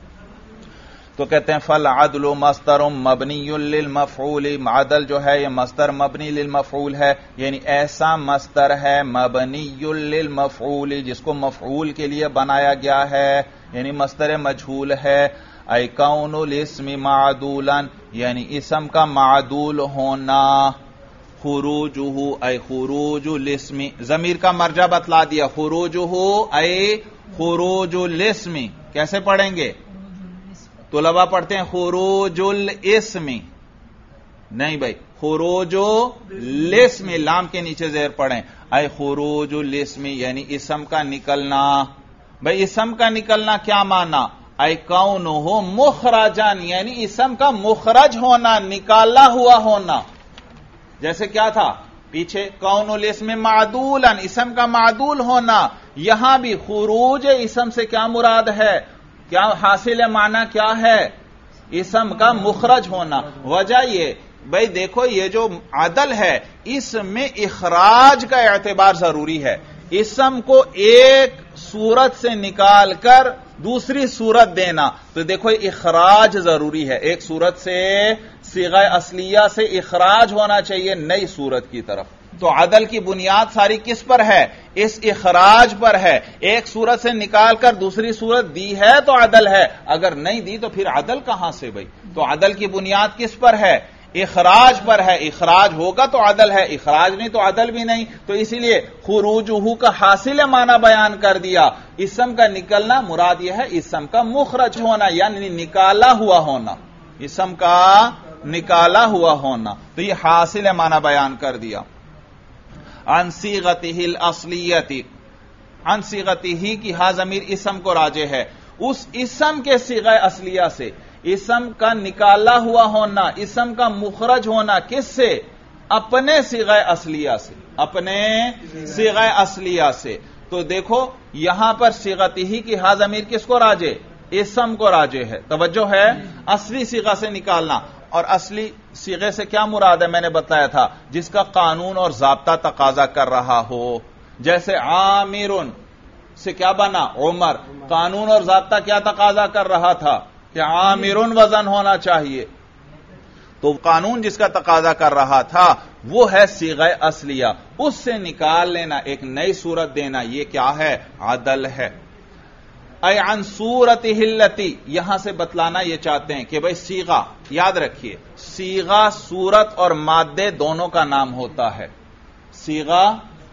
[SPEAKER 1] تو کہتے ہیں فالعدل مصدر مبنی للمفعول، عدل جو ہے یہ مصدر مبنی للمفعول ہے، یعنی ایسا مصدر ہے مبنی للمفعول جس کو مفعول کے لیے بنایا گیا ہے، یعنی مصدر مجہول ہے. ای کون الاسم معدولا، یعنی اسم کا معدول ہونا. خروجہ ای خروج الاسم، ضمیر کا مرجع بتلا دیا. خروجہ ای خروج الاسم، کیسے پڑھیں گے؟ طلباء پڑھتے ہیں خروج الاسم، نہیں بھائی خروج الاسم، لام کے نیچے زیر پڑھیں. اے خروج الاسم یعنی اسم کا نکلنا. بھائی اسم کا نکلنا کیا معنی؟ اے کونہ مخرجان، یعنی اسم کا مخرج ہونا، نکالا ہوا ہونا. جیسے کیا تھا پیچھے؟ کون الاسم معدولا، اسم کا معدول ہونا. یہاں بھی خروج اسم سے کیا مراد ہے؟ کیا حاصل معنی کیا ہے؟ اسم کا مخرج ہونا. وجہ یہ بھئی دیکھو یہ جو عدل ہے اس میں اخراج کا اعتبار ضروری ہے. اسم کو ایک صورت سے نکال کر دوسری صورت دینا، تو دیکھو اخراج ضروری ہے. ایک صورت سے صیغہ اصلیہ سے اخراج ہونا چاہیے نئی صورت کی طرف. تو عدل کی بنیاد ساری کس پر ہے؟ اس اخراج پر ہے. ایک صورت سے نکال کر دوسری صورت دی ہے تو عدل ہے، اگر نہیں دی تو پھر عدل کہاں سے بھائی؟ تو عدل کی بنیاد کس پر ہے؟ اخراج پر ہے. اخراج ہوگا تو عدل ہے، اخراج نہیں تو عدل بھی نہیں. تو اسی لیے خروجہ کا حاصل معنی بیان کر دیا. اسم کا نکلنا مراد یہ ہے اسم کا مخرج ہونا، یعنی نکالا ہوا ہونا، اسم کا نکالا ہوا ہونا. تو یہ حاصل معنی بیان کر دیا. عن صیغتہ الاصلیۃ، عن صیغتہ کی ہا ضمیر اسم کو راجع ہے. اس اسم کے صیغہ اصلیہ سے، اسم کا نکالا ہوا ہونا، اسم کا مخرج ہونا کس سے؟ اپنے صیغہ اصلیہ سے، اپنے صیغہ اصلیہ سے. تو دیکھو یہاں پر صیغتہ کی ہا ضمیر کس کو راجع؟ اسم کو راجع ہے. توجہ ہے، اصلی صیغہ سے نکالنا. اور اصلی صیغے سے کیا مراد ہے؟ میں نے بتایا تھا جس کا قانون اور ضابطہ تقاضا کر رہا ہو. جیسے عامر سے کیا بنا؟ عمر. قانون اور ضابطہ کیا تقاضا کر رہا تھا؟ کہ عامر وزن ہونا چاہیے. تو قانون جس کا تقاضا کر رہا تھا وہ ہے صیغہ اصلیہ، اس سے نکال لینا، ایک نئی صورت دینا، یہ کیا ہے؟ عدل ہے. اے عن صورتہ التی، یہاں سے بتلانا یہ چاہتے ہیں کہ بھئی صیغہ، یاد رکھیے صیغہ صورت اور مادے دونوں کا نام ہوتا ہے. صیغہ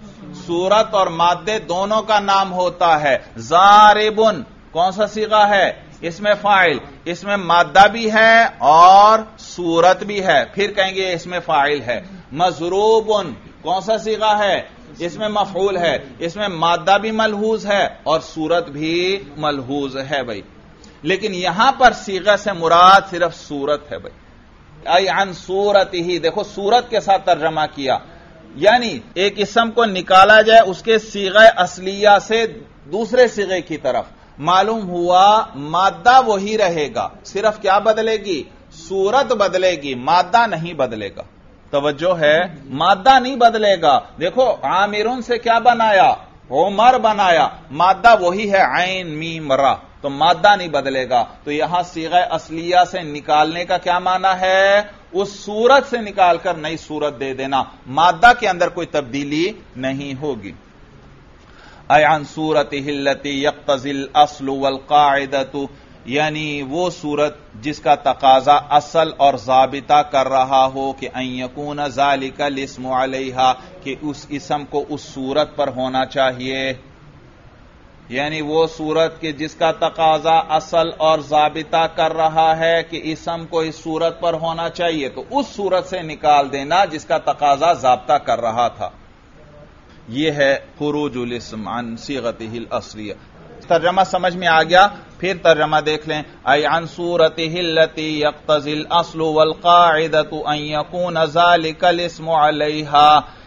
[SPEAKER 1] صورت اور مادے دونوں کا نام ہوتا ہے. ضاربن کون سا صیغہ ہے؟ اس میں فاعل، اس میں مادہ بھی ہے اور صورت بھی ہے، پھر کہیں گے اس میں فاعل ہے. مضروبن کون سا صیغہ ہے؟ اس میں مفعول ہے، اس میں مادہ بھی ملحوظ ہے اور صورت بھی ملحوظ ہے بھائی. لیکن یہاں پر صیغہ سے مراد صرف صورت ہے بھائی. ای عن صورتہ، دیکھو صورت کے ساتھ ترجمہ کیا، یعنی ایک اسم کو نکالا جائے اس کے صیغہ اصلیہ سے دوسرے صیغے کی طرف. معلوم ہوا مادہ وہی رہے گا، صرف کیا بدلے گی؟ صورت بدلے گی، مادہ نہیں بدلے گا. توجہ ہے، مادہ نہیں بدلے گا. دیکھو عامرون سے کیا بنایا؟ عمر بنایا، مادہ وہی ہے عین میم را، تو مادہ نہیں بدلے گا. تو یہاں صیغہ اصلیہ سے نکالنے کا کیا معنی ہے؟ اس صورت سے نکال کر نئی صورت دے دینا، مادہ کے اندر کوئی تبدیلی نہیں ہوگی. اے عن صورتہ التی یقتضی الاصل والقاعدۃ، یعنی وہ صورت جس کا تقاضا اصل اور ضابطہ کر رہا ہو کہ ان یکون ذالک الاسم علیہا، کہ اس اسم کو اس صورت پر ہونا چاہیے. یعنی وہ صورت کہ جس کا تقاضا اصل اور ضابطہ کر رہا ہے کہ اسم کو اس صورت پر ہونا چاہیے، تو اس صورت سے نکال دینا جس کا تقاضا ضابطہ کر رہا تھا. یہ ہے خروج الاسم عن صیغتہ الاصلیہ. ترجمہ سمجھ میں آ گیا؟ پھر ترجمہ دیکھ لیں. ای عن صورتہ التی یقتضی الاصل والقاعدۃ ان یکون ذلک الاسم علیہا،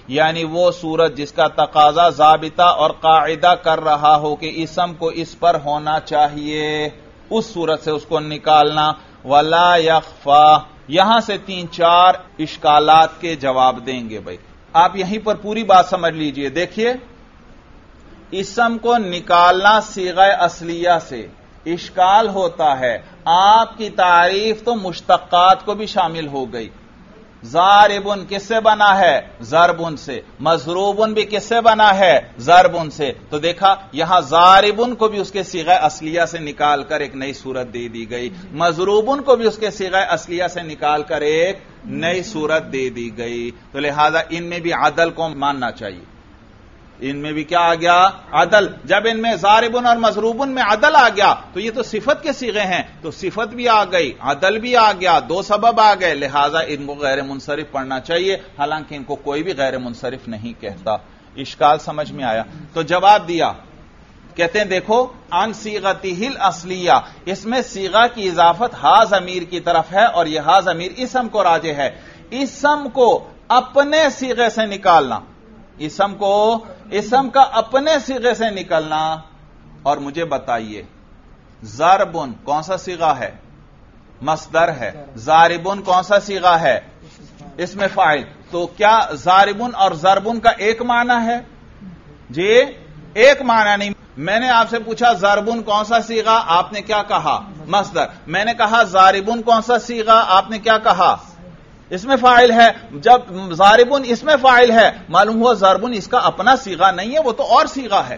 [SPEAKER 1] یعنی وہ صورت جس کا تقاضا ضابطہ اور قاعدہ کر رہا ہو کہ اسم کو اس پر ہونا چاہیے، اس صورت سے اس کو نکالنا۔ ولا یخفا، یہاں سے 3-4 اشکالات کے جواب دیں گے بھائی۔ آپ یہیں پر پوری بات سمجھ لیجئے۔ دیکھیے، اسم کو نکالنا صیغہ اصلیہ سے اشکال ہوتا ہے۔ آپ کی تعریف تو مشتقات کو بھی شامل ہو گئی۔ ضاربن کس سے بنا ہے؟ ضربن سے۔ مضروبن بھی کس سے بنا ہے؟ ضربن سے۔ تو دیکھا یہاں ضاربن کو بھی اس کے صیغہ اصلیہ سے نکال کر ایک نئی صورت دے دی گئی، مضروبن کو بھی اس کے صیغہ اصلیہ سے نکال کر ایک نئی صورت دے دی گئی۔ تو لہذا ان میں بھی عدل کو ماننا چاہیے، ان میں بھی کیا آ گیا؟ عدل۔ جب ان میں ضاربن اور مضروبن میں عدل آ گیا تو یہ تو صفت کے صیغے ہیں، تو صفت بھی آ گئی، عدل بھی آ گیا، 2 سبب آ گئے، لہذا ان کو غیر منصرف پڑھنا چاہیے، حالانکہ ان کو کوئی بھی غیر منصرف نہیں کہتا۔ اشکال سمجھ میں آیا؟ تو جواب دیا، کہتے ہیں دیکھو عن صیغتہ الاصلیہ، اس میں صیغہ کی اضافت ہا ضمیر کی طرف ہے اور یہ ہا ضمیر اسم کو راجع ہے۔ اسم کو اپنے صیغے سے نکالنا، اسم کا اپنے صیغے سے نکلنا۔ اور مجھے بتائیے، ضربن کون سا صیغہ ہے؟ مصدر ہے۔ ضاربن کون سا صیغہ ہے؟ اسم فاعل۔ تو کیا ضاربن اور ضربن کا ایک معنی ہے؟ جی ایک معنی نہیں۔ میں نے آپ سے پوچھا ضربن کون سا صیغہ، آپ نے کیا کہا؟ مصدر۔ میں نے کہا ضاربن کون سا صیغہ، آپ نے کیا کہا؟ اس میں فاعل ہے۔ جب ضاربن اس میں فاعل ہے، معلوم ہوا ضربن اس کا اپنا صیغہ نہیں ہے، وہ تو اور صیغہ ہے۔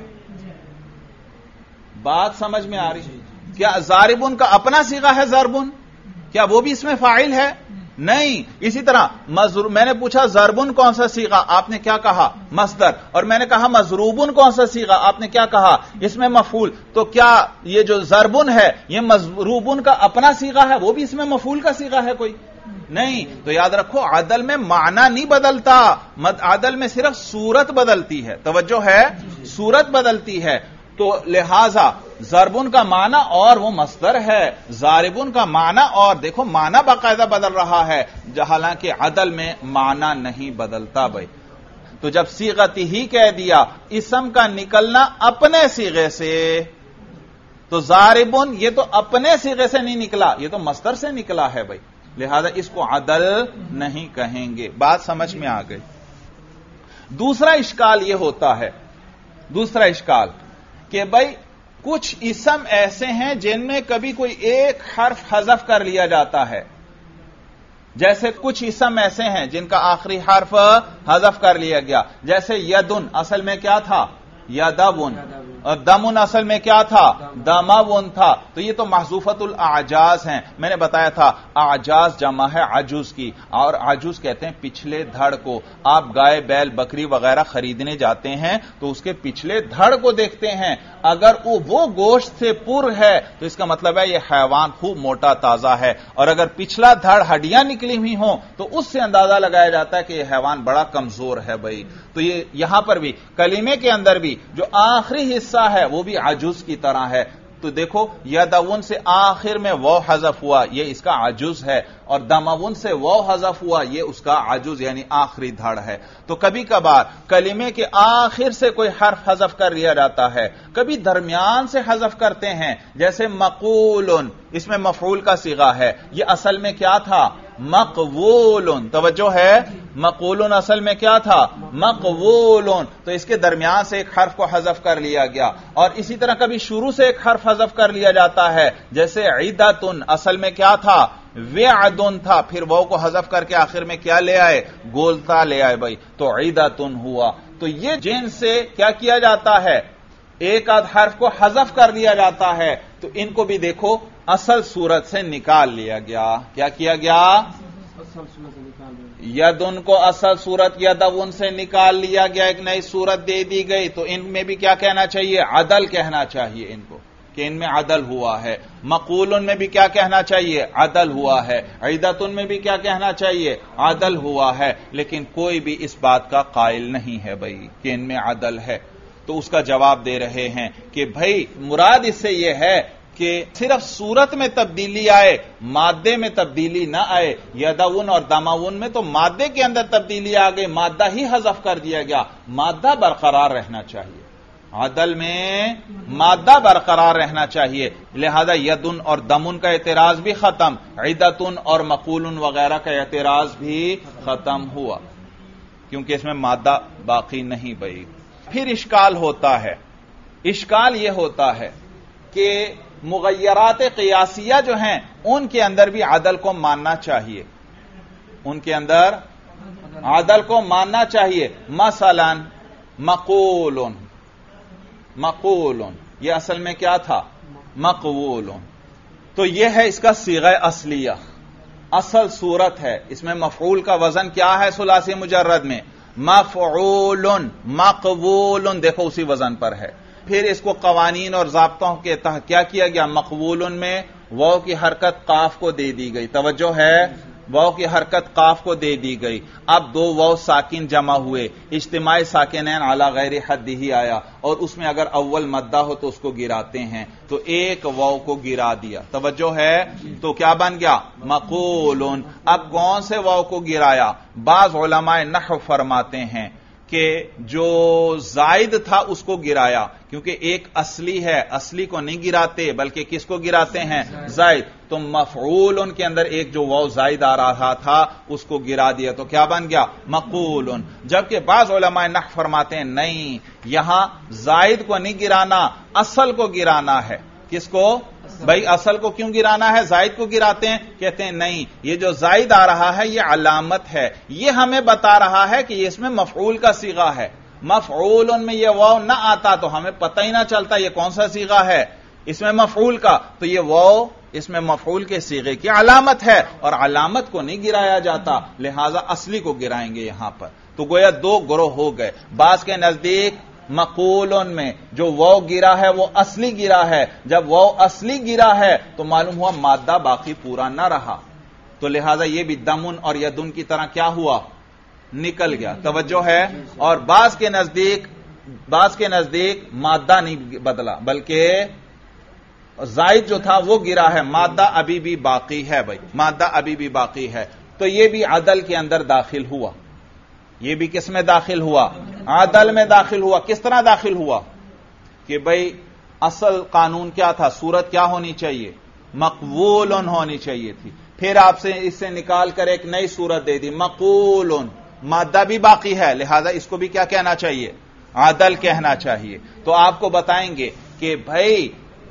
[SPEAKER 1] بات سمجھ میں آ رہی؟ کیا ضاربن کا اپنا صیغہ ہے ضربن؟ کیا وہ بھی اس میں فاعل ہے؟ نہیں۔ اسی طرح میں نے پوچھا ضربن کون سا صیغہ، آپ نے کیا کہا؟ مصدر۔ اور میں نے کہا مضروبن کون سا صیغہ، آپ نے کیا کہا؟ اس میں مفعول۔ تو کیا یہ جو ضربن ہے یہ مضروبن کا اپنا صیغہ ہے، وہ بھی اس میں مفعول کا صیغہ ہے کوئی؟ نہیں۔ تو یاد رکھو عدل میں معنی نہیں بدلتا، عدل میں صرف صورت بدلتی ہے۔ توجہ ہے؟ صورت بدلتی ہے۔ تو لہذا ضربن کا معنی اور وہ مصدر ہے، ضاربن کا معنی اور دیکھو معنی باقاعدہ بدل رہا ہے، حالانکہ عدل میں معنی نہیں بدلتا بھائی۔ تو جب صیغت ہی کہہ دیا، اسم کا نکلنا اپنے صیغے سے، تو ضاربن یہ تو اپنے صیغے سے نہیں نکلا، یہ تو مصدر سے نکلا ہے بھائی، لہذا اس کو عدل نہیں کہیں گے۔ بات سمجھ میں آ گئی؟ دوسرا اشکال یہ ہوتا ہے، دوسرا اشکال کہ بھائی کچھ اسم ایسے ہیں جن میں کبھی کوئی ایک حرف حذف کر لیا جاتا ہے، جیسے کچھ اسم ایسے ہیں جن کا آخری حرف حذف کر لیا گیا، جیسے یدن اصل میں کیا تھا؟ یدون۔ اور دمن اصل میں کیا تھا؟ دمون تھا۔ تو یہ تو محذوفت الاعجاز ہیں۔ میں نے بتایا تھا اعجاز جمع ہے عجوز کی، اور عجوز کہتے ہیں پچھلے دھڑ کو۔ آپ گائے بیل بکری وغیرہ خریدنے جاتے ہیں تو اس کے پچھلے دھڑ کو دیکھتے ہیں، اگر وہ گوشت سے پر ہے تو اس کا مطلب ہے یہ حیوان خوب موٹا تازہ ہے، اور اگر پچھلا دھڑ ہڈیاں نکلی ہوئی ہوں تو اس سے اندازہ لگایا جاتا ہے کہ یہ حیوان بڑا کمزور ہے بھائی۔ تو یہ یہاں پر بھی کلمے کے اندر بھی جو آخری حصہ ہے وہ بھی عجوز کی طرح ہے۔ تو دیکھو یدون سے آخر میں واو حذف ہوا، یہ اس کا عجوز ہے، اور دمون سے واو حذف ہوا، یہ اس کا عجوز یعنی آخری دھڑ ہے۔ تو کبھی کبھار کلمے کے آخر سے کوئی حرف حذف کر لیا جاتا ہے، کبھی درمیان سے حذف کرتے ہیں، جیسے مقولن، اس میں مفعول کا صیغہ ہے، یہ اصل میں کیا تھا؟ مقبولن۔ توجہ ہے؟ مقولن اصل میں کیا تھا؟ مقبولن۔ تو اس کے درمیان سے ایک حرف کو حذف کر لیا گیا، اور اسی طرح کبھی شروع سے ایک حرف حذف کر لیا جاتا ہے، جیسے عیدتن اصل میں کیا تھا؟ وعدن تھا، پھر واو کو حذف کر کے آخر میں کیا لے آئے؟ گولتا لے آئے بھائی، تو عیدتن ہوا۔ تو یہ جن سے کیا کیا جاتا ہے؟ ایک آدھ حرف کو حذف کر دیا جاتا ہے، تو ان کو بھی دیکھو اصل صورت سے نکال لیا گیا۔ کیا کیا گیا؟ یدن کو اصل صورت یدون سے نکال لیا گیا، ایک نئی صورت دے دی گئی۔ تو ان میں بھی کیا کہنا چاہیے؟ عدل کہنا چاہیے ان کو، کہ ان میں عدل ہوا ہے۔ مقولن میں بھی کیا کہنا چاہیے؟ عدل ہوا ہے۔ عیدتن میں بھی کیا کہنا چاہیے؟ عدل ہوا ہے۔ لیکن کوئی بھی اس بات کا قائل نہیں ہے بھائی کہ ان میں عدل ہے۔ تو اس کا جواب دے رہے ہیں کہ بھائی مراد اس سے یہ ہے کہ صرف صورت میں تبدیلی آئے، مادے میں تبدیلی نہ آئے. یدعون اور دمعون میں تو مادے کے اندر تبدیلی آ گئی، مادہ ہی حذف کر دیا گیا، مادہ برقرار رہنا چاہیے. عدل میں مادہ برقرار رہنا چاہیے، لہذا یدن اور دمن کا اعتراض بھی ختم، عدتن اور مقولن وغیرہ کا اعتراض بھی ختم ہوا، کیونکہ اس میں مادہ باقی نہیں بئی. پھر اشکال ہوتا ہے، اشکال یہ ہوتا ہے کہ مغیرات قیاسیہ جو ہیں ان کے اندر بھی عدل کو ماننا چاہیے، ان کے اندر عدل کو ماننا چاہیے. مثلا مقولن، مقولن یہ اصل میں کیا تھا؟ مقولن. تو یہ ہے اس کا صیغہ اصلیہ، اصل صورت ہے. اس میں مفعول کا وزن کیا ہے ثلاثی مجرد میں؟ مفعول. مقبول دیکھو اسی وزن پر ہے. پھر اس کو قوانین اور ضابطوں کے تحت کیا کیا گیا؟ مقبول میں واو کی حرکت قاف کو دے دی گئی، توجہ ہے، واو کی حرکت قاف کو دے دی گئی. اب دو واو ساکن جمع ہوئے، اجتماع ساکنین علی غیر حد ہی آیا، اور اس میں اگر اول مدہ ہو تو اس کو گراتے ہیں، تو ایک واو کو گرا دیا، توجہ ہے، تو کیا بن گیا؟ مقولن. اب کون سے واو کو گرایا؟ بعض علماء نحو فرماتے ہیں کہ جو زائد تھا اس کو گرایا، کیونکہ ایک اصلی ہے، اصلی کو نہیں گراتے بلکہ کس کو گراتے ہیں؟ زائد. تو مفعول ان کے اندر ایک جو واو زائد آ رہا تھا اس کو گرا دیا، تو کیا بن گیا؟ مقول. جبکہ بعض علماء نحو فرماتے ہیں نہیں، یہاں زائد کو نہیں گرانا، اصل کو گرانا ہے. کس کو؟ بھائی اصل کو کیوں گرانا ہے؟ زائد کو گراتے ہیں؟ کہتے ہیں نہیں، یہ جو زائد آ رہا ہے یہ علامت ہے، یہ ہمیں بتا رہا ہے کہ اس میں مفعول کا صیغہ ہے. مفعول میں یہ واو نہ آتا تو ہمیں پتہ ہی نہ چلتا یہ کون سا صیغہ ہے اس میں مفعول کا. تو یہ واو اس میں مفعول کے صیغے کی علامت ہے، اور علامت کو نہیں گرایا جاتا، لہذا اصلی کو گرائیں گے یہاں پر. تو گویا دو گروہ ہو گئے. بعض کے نزدیک مقولن میں جو واو گرا ہے وہ اصلی گرا ہے، جب واو اصلی گرا ہے تو معلوم ہوا مادہ باقی پورا نہ رہا، تو لہذا یہ بھی دمن اور یدن کی طرح کیا ہوا؟ نکل گیا، توجہ ہے. اور بعض کے نزدیک مادہ نہیں بدلا بلکہ زائد جو تھا وہ گرا ہے، مادہ ابھی بھی باقی ہے. بھائی مادہ ابھی بھی باقی ہے، تو یہ بھی عدل کے اندر داخل ہوا. یہ بھی کس میں داخل ہوا؟ عدل میں داخل ہوا. کس طرح داخل ہوا؟ کہ بھئی اصل قانون کیا تھا؟ صورت کیا ہونی چاہیے؟ مقبولن ہونی چاہیے تھی. پھر آپ سے اس سے نکال کر ایک نئی صورت دے دی مقولن، مادہ بھی باقی ہے، لہذا اس کو بھی کیا کہنا چاہیے؟ عدل کہنا چاہیے. تو آپ کو بتائیں گے کہ بھئی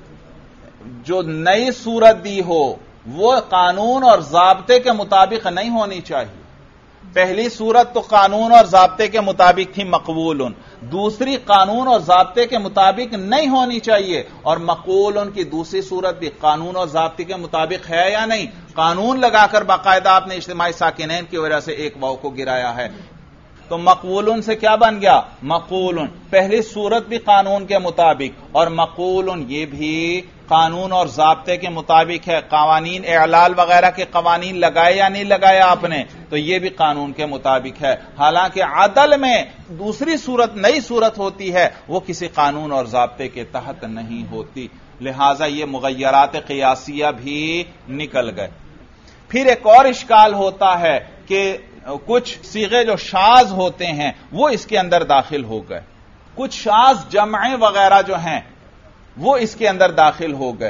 [SPEAKER 1] جو نئی صورت دی ہو وہ قانون اور ضابطے کے مطابق نہیں ہونی چاہیے. پہلی صورت تو قانون اور ضابطے کے مطابق تھی مقبولن، دوسری قانون اور ضابطے کے مطابق نہیں ہونی چاہیے، اور مقولن کی دوسری صورت بھی قانون اور ضابطے کے مطابق ہے یا نہیں؟ قانون لگا کر باقاعدہ آپ نے اجتماعی ساکنین کی وجہ سے ایک واو کو گرایا ہے. تو مقولن سے کیا بن گیا؟ مقولن. پہلی صورت بھی قانون کے مطابق اور مقولن یہ بھی قانون اور ضابطے کے مطابق ہے. قوانین اعلال وغیرہ کے قوانین لگائے یا نہیں لگائے آپ نے؟ تو یہ بھی قانون کے مطابق ہے. حالانکہ عدل میں دوسری صورت نئی صورت ہوتی ہے، وہ کسی قانون اور ضابطے کے تحت نہیں ہوتی، لہذا یہ مغیرات قیاسیہ بھی نکل گئے. پھر ایک اور اشکال ہوتا ہے کہ کچھ صیغے جو شاذ ہوتے ہیں وہ اس کے اندر داخل ہو گئے، کچھ شاذ جمعیں وغیرہ جو ہیں وہ اس کے اندر داخل ہو گئے.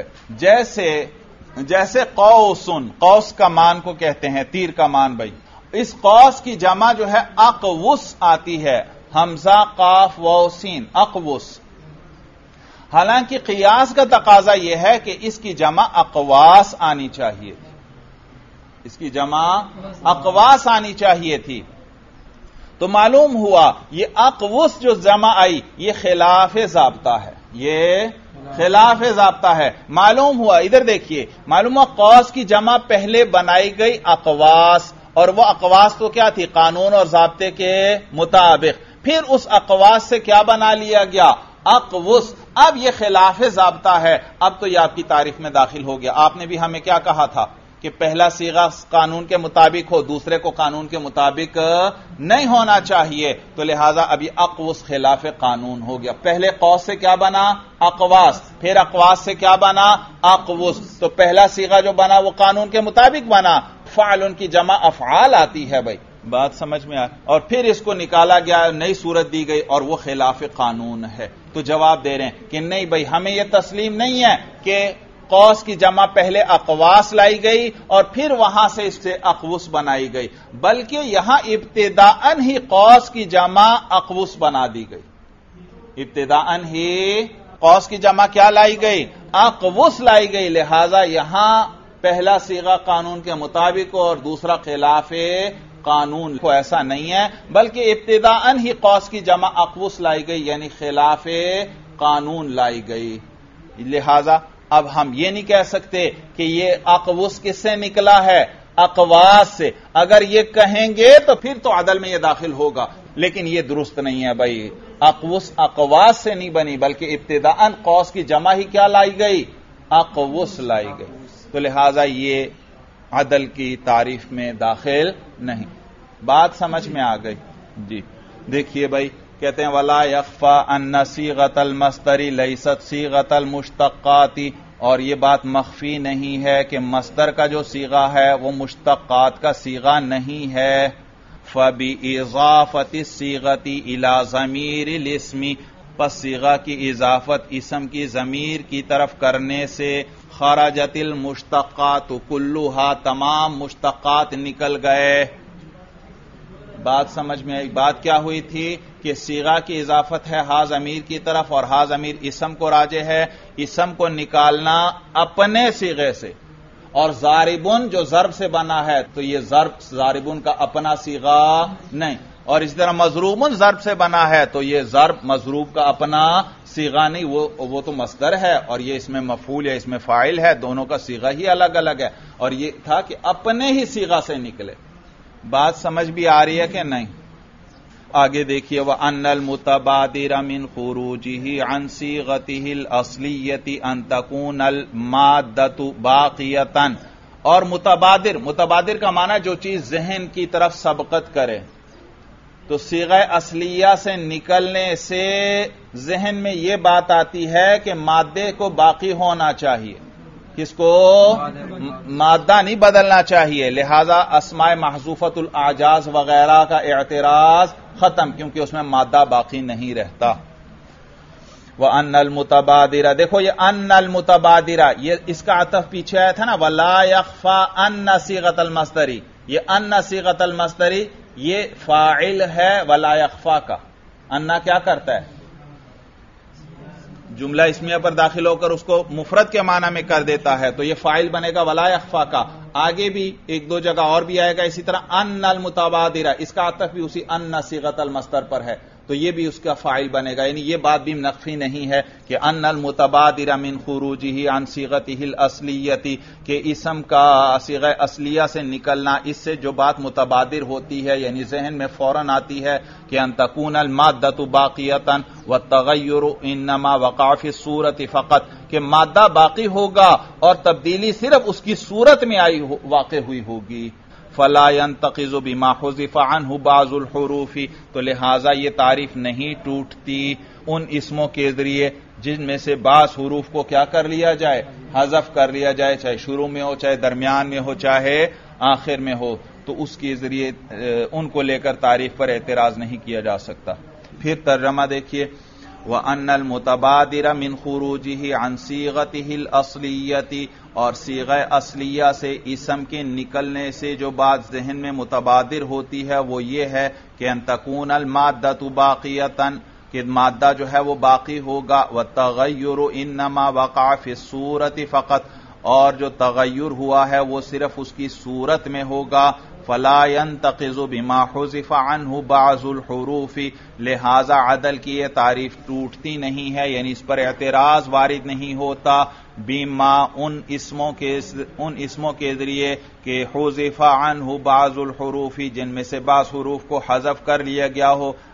[SPEAKER 1] جیسے قوسن، قوس کا مان کو کہتے ہیں تیر کا مان. بھائی اس قوس کی جمع جو ہے اقوس آتی ہے، حمزہ قاف واو سین، اقوس. حالانکہ قیاس کا تقاضا یہ ہے کہ اس کی جمع اقواس آنی چاہیے، اس کی جمع اقواس آنی چاہیے تھی. تو معلوم ہوا یہ اقوس جو جمع آئی یہ خلاف ضابطہ ہے، یہ خلاف ضابطہ ہے. معلوم ہوا، ادھر دیکھیے، معلوم ہوا قوس کی جمع پہلے بنائی گئی اقواس، اور وہ اقواس تو کیا تھی؟ قانون اور ضابطے کے مطابق. پھر اس اقواس سے کیا بنا لیا گیا؟ اقوس. اب یہ خلاف ضابطہ ہے، اب تو یہ آپ کی تعریف میں داخل ہو گیا. آپ نے بھی ہمیں کیا کہا تھا کہ پہلا صیغہ قانون کے مطابق ہو، دوسرے کو قانون کے مطابق نہیں ہونا چاہیے، تو لہذا ابھی اقوس خلاف قانون ہو گیا۔ پہلے قوس سے کیا بنا؟ اقواس، پھر اقواس سے کیا بنا؟ اقوس۔ تو پہلا صیغہ جو بنا وہ قانون کے مطابق بنا، فعل کی جمع افعال آتی ہے بھائی، بات سمجھ میں آ، اور پھر اس کو نکالا گیا، نئی صورت دی گئی اور وہ خلاف قانون ہے۔ تو جواب دے رہے ہیں کہ نہیں بھائی، ہمیں یہ تسلیم نہیں ہے کہ قوس کی جمع پہلے اقواس لائی گئی اور پھر وہاں سے اس سے اقوس بنائی گئی، بلکہ یہاں ابتداءً ہی قوس کی جمع اقوس بنا دی گئی۔ ابتداءً ہی قوس کی جمع کیا لائی گئی؟ اقوس لائی گئی، لہذا یہاں پہلا صیغہ قانون کے مطابق اور دوسرا خلاف قانون کو ایسا نہیں ہے، بلکہ ابتداءً ہی قوس کی جمع اقوس لائی گئی، یعنی خلاف قانون لائی گئی۔ لہذا اب ہم یہ نہیں کہہ سکتے کہ یہ اقوس کس سے نکلا ہے؟ اقواس سے۔ اگر یہ کہیں گے تو پھر تو عدل میں یہ داخل ہوگا، لیکن یہ درست نہیں ہے بھائی، اقوس اقواس سے نہیں بنی، بلکہ ابتداءً قوس کی جمع ہی کیا لائی گئی؟ اقوس لائی گئی، تو لہذا یہ عدل کی تعریف میں داخل نہیں۔ بات سمجھ میں آ گئی؟ جی دیکھیے بھائی، کہتے ہیں وَلَا يَخْفَى أَنَّ صِيغَةَ الْمَصْدَرِ لَيْسَتْ صِيغَةَ الْمُشْتَقَّاتِ، اور یہ بات مخفی نہیں ہے کہ مصدر کا جو صیغہ ہے وہ مشتقات کا صیغہ نہیں ہے۔ فَبِإِضَافَةِ الصِّيغَةِ إِلَى ضَمِيرِ الْإِسْمِ، پس صیغہ کی اضافت اسم کی ضمیر کی طرف کرنے سے خرجت المشتقات کلھا، تمام مشتقات نکل گئے۔ بات سمجھ میں آئی؟ بات کیا ہوئی تھی کہ صیغہ کی اضافت ہے ہا ضمیر کی طرف اور ہا ضمیر اسم کو راجع ہے، اسم کو نکالنا اپنے صیغے سے، اور ضاربن جو ضرب سے بنا ہے تو یہ ضرب ضاربن کا اپنا صیغہ نہیں، اور اس طرح مضروبن ضرب سے بنا ہے تو یہ ضرب مضروب کا اپنا صیغہ نہیں، وہ تو مصدر ہے اور یہ اس میں مفعول یا اس میں فاعل ہے، دونوں کا صیغہ ہی الگ الگ ہے، اور یہ تھا کہ اپنے ہی صیغہ سے نکلے۔ بات سمجھ بھی آ رہی ہے کہ نہیں؟ آگے دیکھیے وَأَنَّ الْمُتَبَادِرَ مِنْ خُرُوجِهِ عَنْ صِيغَتِهِ الْأَصْلِيَّةِ أَنْ تَكُونَ الْمَادَّةُ بَاقِيَةً، اور متبادر کا معنی جو چیز ذہن کی طرف سبقت کرے، تو صیغہ اصلیہ سے نکلنے سے ذہن میں یہ بات آتی ہے کہ مادے کو باقی ہونا چاہیے، کس کو؟ مادہ نہیں بدلنا چاہیے، لہذا اسماء محذوفۃ الاعجاز وغیرہ کا اعتراض ختم، کیونکہ اس میں مادہ باقی نہیں رہتا۔ وَأَنَّ الْمُتَبَادِرَ، دیکھو یہ ان المتبادرہ، یہ اس کا عطف پیچھے آیا تھا نا، وَلَا يَخْفَى أَنَّ صِيغَةَ الْمَصْدَرِ، یہ ان صیغۃ المصدر یہ فاعل ہے وَلَا يَخْفَى کا۔ انا کیا کرتا ہے؟ جملہ اسمیہ پر داخل ہو کر اس کو مفرد کے معنی میں کر دیتا ہے، تو یہ فاعل بنے گا وَلَا يَخْفَى کا۔ آگے بھی ایک دو جگہ اور بھی آئے گا اسی طرح ان المتبادرہ، اس کا عطف بھی اسی ان صیغۃ المصدر پر ہے، تو یہ بھی اس کا فاعل بنے گا، یعنی یہ بات بھی نفی نہیں ہے کہ ان المتبادر من خروجه عن صیغته الاصلیہ، کہ اسم کا صیغہ اصلیہ سے نکلنا، اس سے جو بات متبادر ہوتی ہے یعنی ذہن میں فوراً آتی ہے کہ ان تکون المادۃ باقیۃ والتغیر انما وقع فی الصورۃ فقط، کہ مادہ باقی ہوگا اور تبدیلی صرف اس کی صورت میں آئی واقع ہوئی ہوگی۔ فلا ينتقض بما حذف عنه بعض الحروف، تو لہذا یہ تعریف نہیں ٹوٹتی ان اسموں کے ذریعے جن میں سے بعض حروف کو کیا کر لیا جائے؟ حذف کر لیا جائے، چاہے شروع میں ہو، چاہے درمیان میں ہو، چاہے آخر میں ہو، تو اس کے ذریعے ان کو لے کر تعریف پر اعتراض نہیں کیا جا سکتا۔ پھر ترجمہ دیکھیے وَأَنَّ الْمُتَبَادِرَ مِنْ خُرُوجِهِ عَنْ صِيغَتِهِ الْأَصْلِيَّةِ، اور صیغہ اصلیہ سے اسم کے نکلنے سے جو بات ذہن میں متبادر ہوتی ہے وہ یہ ہے کہ ان تکون المادۃ باقیۃ، کہ مادہ جو ہے وہ باقی ہوگا، والتغیر انما وقع فی الصورۃ فقط، اور جو تغیر ہوا ہے وہ صرف اس کی صورت میں ہوگا۔ فلا ينتقض بما حذف عنه بعض الحروف، لہذا عدل کی یہ تعریف ٹوٹتی نہیں ہے، یعنی اس پر اعتراض وارد نہیں ہوتا، بما ان اسموں کے ذریعے کہ حذف عنه بعض الحروف، جن میں سے بعض حروف کو حذف کر لیا گیا ہو،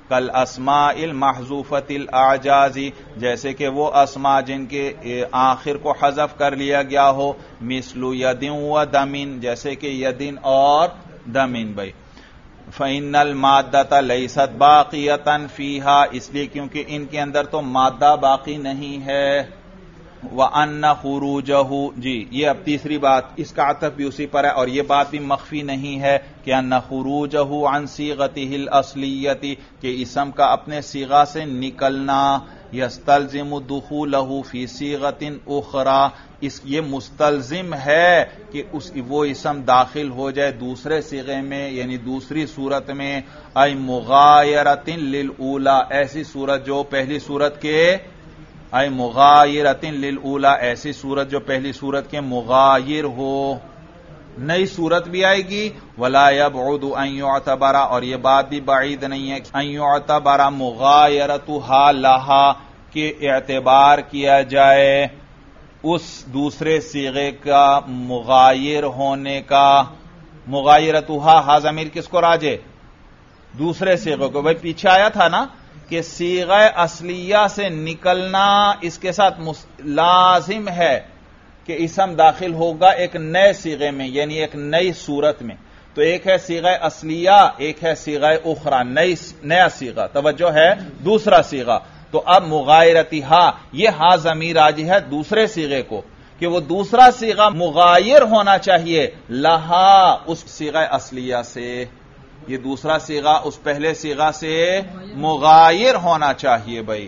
[SPEAKER 1] کالاسماء المحذوفۃ الاعجاز، جیسے کہ وہ اسماء جن کے آخر کو حذف کر لیا گیا ہو، مثل ید و دم، جیسے کہ یدن اور دمن بھائی. فإن المادۃ لیست باقیۃ فیہا، اس لیے کیونکہ ان کے اندر تو مادہ باقی نہیں ہے. وَأَنَّ خُرُوجَهُ، جی یہ اب تیسری بات، اس کا عطف بھی اسی پر ہے، اور یہ بات بھی مخفی نہیں ہے کہ أَنَّ خُرُوجَهُ عَنْ صِيغَتِهِ الْأَصْلِيَّةِ، کہ اسم کا اپنے صیغہ سے نکلنا، يَسْتَلْزِمُ دُخُولَهُ فِي صِيغَةٍ أُخْرَى، یہ مستلزم ہے کہ وہ اسم داخل ہو جائے دوسرے صیغے میں، یعنی دوسری صورت میں. أي مغایرۃ للأولیٰ، ایسی صورت جو پہلی صورت کے اے مغایرۃ للأولیٰ، ایسی صورت جو پہلی صورت کے مغایر ہو. نئی صورت بھی آئے گی. ولا يبعد ان يعتبر، اور یہ بات بھی بعید نہیں ہے ان يعتبر مغایرتها لها، کہ اعتبار کیا جائے اس دوسرے صیغے کا مغایر ہونے کا. مغایرتها، ہا ضمیر کس کو راجع؟ دوسرے صیغے کو. بھائی پیچھے آیا تھا نا کہ صیغہ اصلیہ سے نکلنا اس کے ساتھ لازم ہے کہ اسم داخل ہوگا ایک نئے صیغے میں، یعنی ایک نئی صورت میں. تو ایک ہے صیغہ اصلیہ، ایک ہے صیغہ اخرى، نیا صیغہ، توجہ ہے، دوسرا صیغہ. تو اب مغایرتھا، یہ ہا ضمیر راجع ہے دوسرے صیغے کو، کہ وہ دوسرا صیغہ مغایر ہونا چاہیے لہا، اس صیغہ اصلیہ سے. یہ دوسرا صیغہ اس پہلے صیغہ سے مغایر ہونا چاہیے بھائی.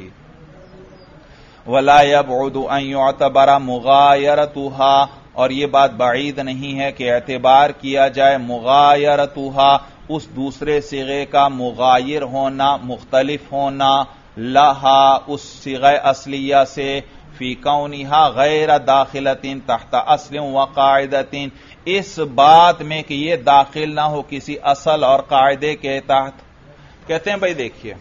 [SPEAKER 1] ولا يبعد ان يعتبر مغایرتها، اور یہ بات بعید نہیں ہے کہ اعتبار کیا جائے مغایرتها، اس دوسرے صیغے کا مغایر ہونا، مختلف ہونا، لہا، اس صیغہ اصلیہ سے، فی کونہا غیر داخلۃ تحت اصل وقاعدۃ، اس بات میں کہ یہ داخل نہ ہو کسی اصل اور قاعدے کے تحت. کہتے ہیں بھائی دیکھیے،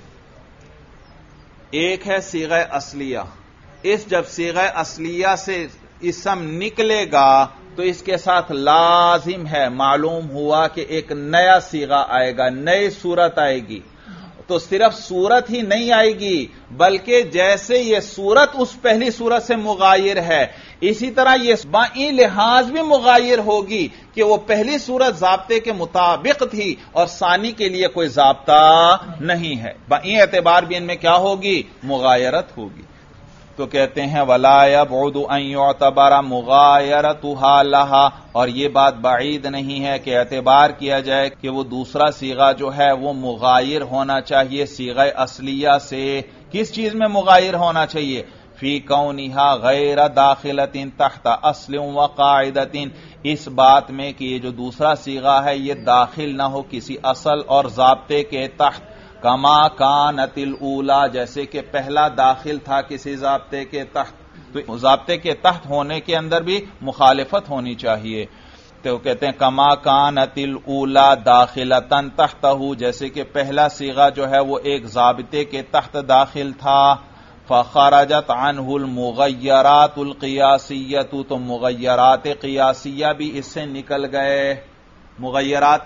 [SPEAKER 1] ایک ہے صیغہ اصلیہ، اس جب صیغہ اصلیہ سے اسم نکلے گا تو اس کے ساتھ لازم ہے، معلوم ہوا کہ ایک نیا صیغہ آئے گا، نئی صورت آئے گی. تو صرف صورت ہی نہیں آئے گی بلکہ جیسے یہ صورت اس پہلی صورت سے مغایر ہے، اسی طرح یہ بائیں لحاظ بھی مغایر ہوگی کہ وہ پہلی صورت ضابطے کے مطابق تھی اور ثانی کے لیے کوئی ضابطہ نہیں ہے. بائیں اعتبار بھی ان میں کیا ہوگی؟ مغایرت ہوگی. تو کہتے ہیں ولا يبعد ان يعتبر مغایرتها لها، اور یہ بات بعید نہیں ہے کہ اعتبار کیا جائے کہ وہ دوسرا صیغہ جو ہے وہ مغایر ہونا چاہیے صیغہ اصلیہ سے. کس چیز میں مغایر ہونا چاہیے؟ فی کونہا غیر داخلۃ تحت اصل وقاعدۃ، اس بات میں کہ یہ جو دوسرا صیغہ ہے یہ داخل نہ ہو کسی اصل اور ضابطے کے تحت. کما کانت الاولی، جیسے کہ پہلا داخل تھا کسی ضابطے کے تحت. تو ضابطے کے تحت ہونے کے اندر بھی مخالفت ہونی چاہیے. تو کہتے ہیں کما کانت الاولی داخلۃ تحتہ، جیسے کہ پہلا صیغہ جو ہے وہ ایک ضابطے کے تحت داخل تھا. فخرجت عنہ المغیرات القیاسیہ، تو مغیرات قیاسیہ بھی اس سے نکل گئے، مغیرات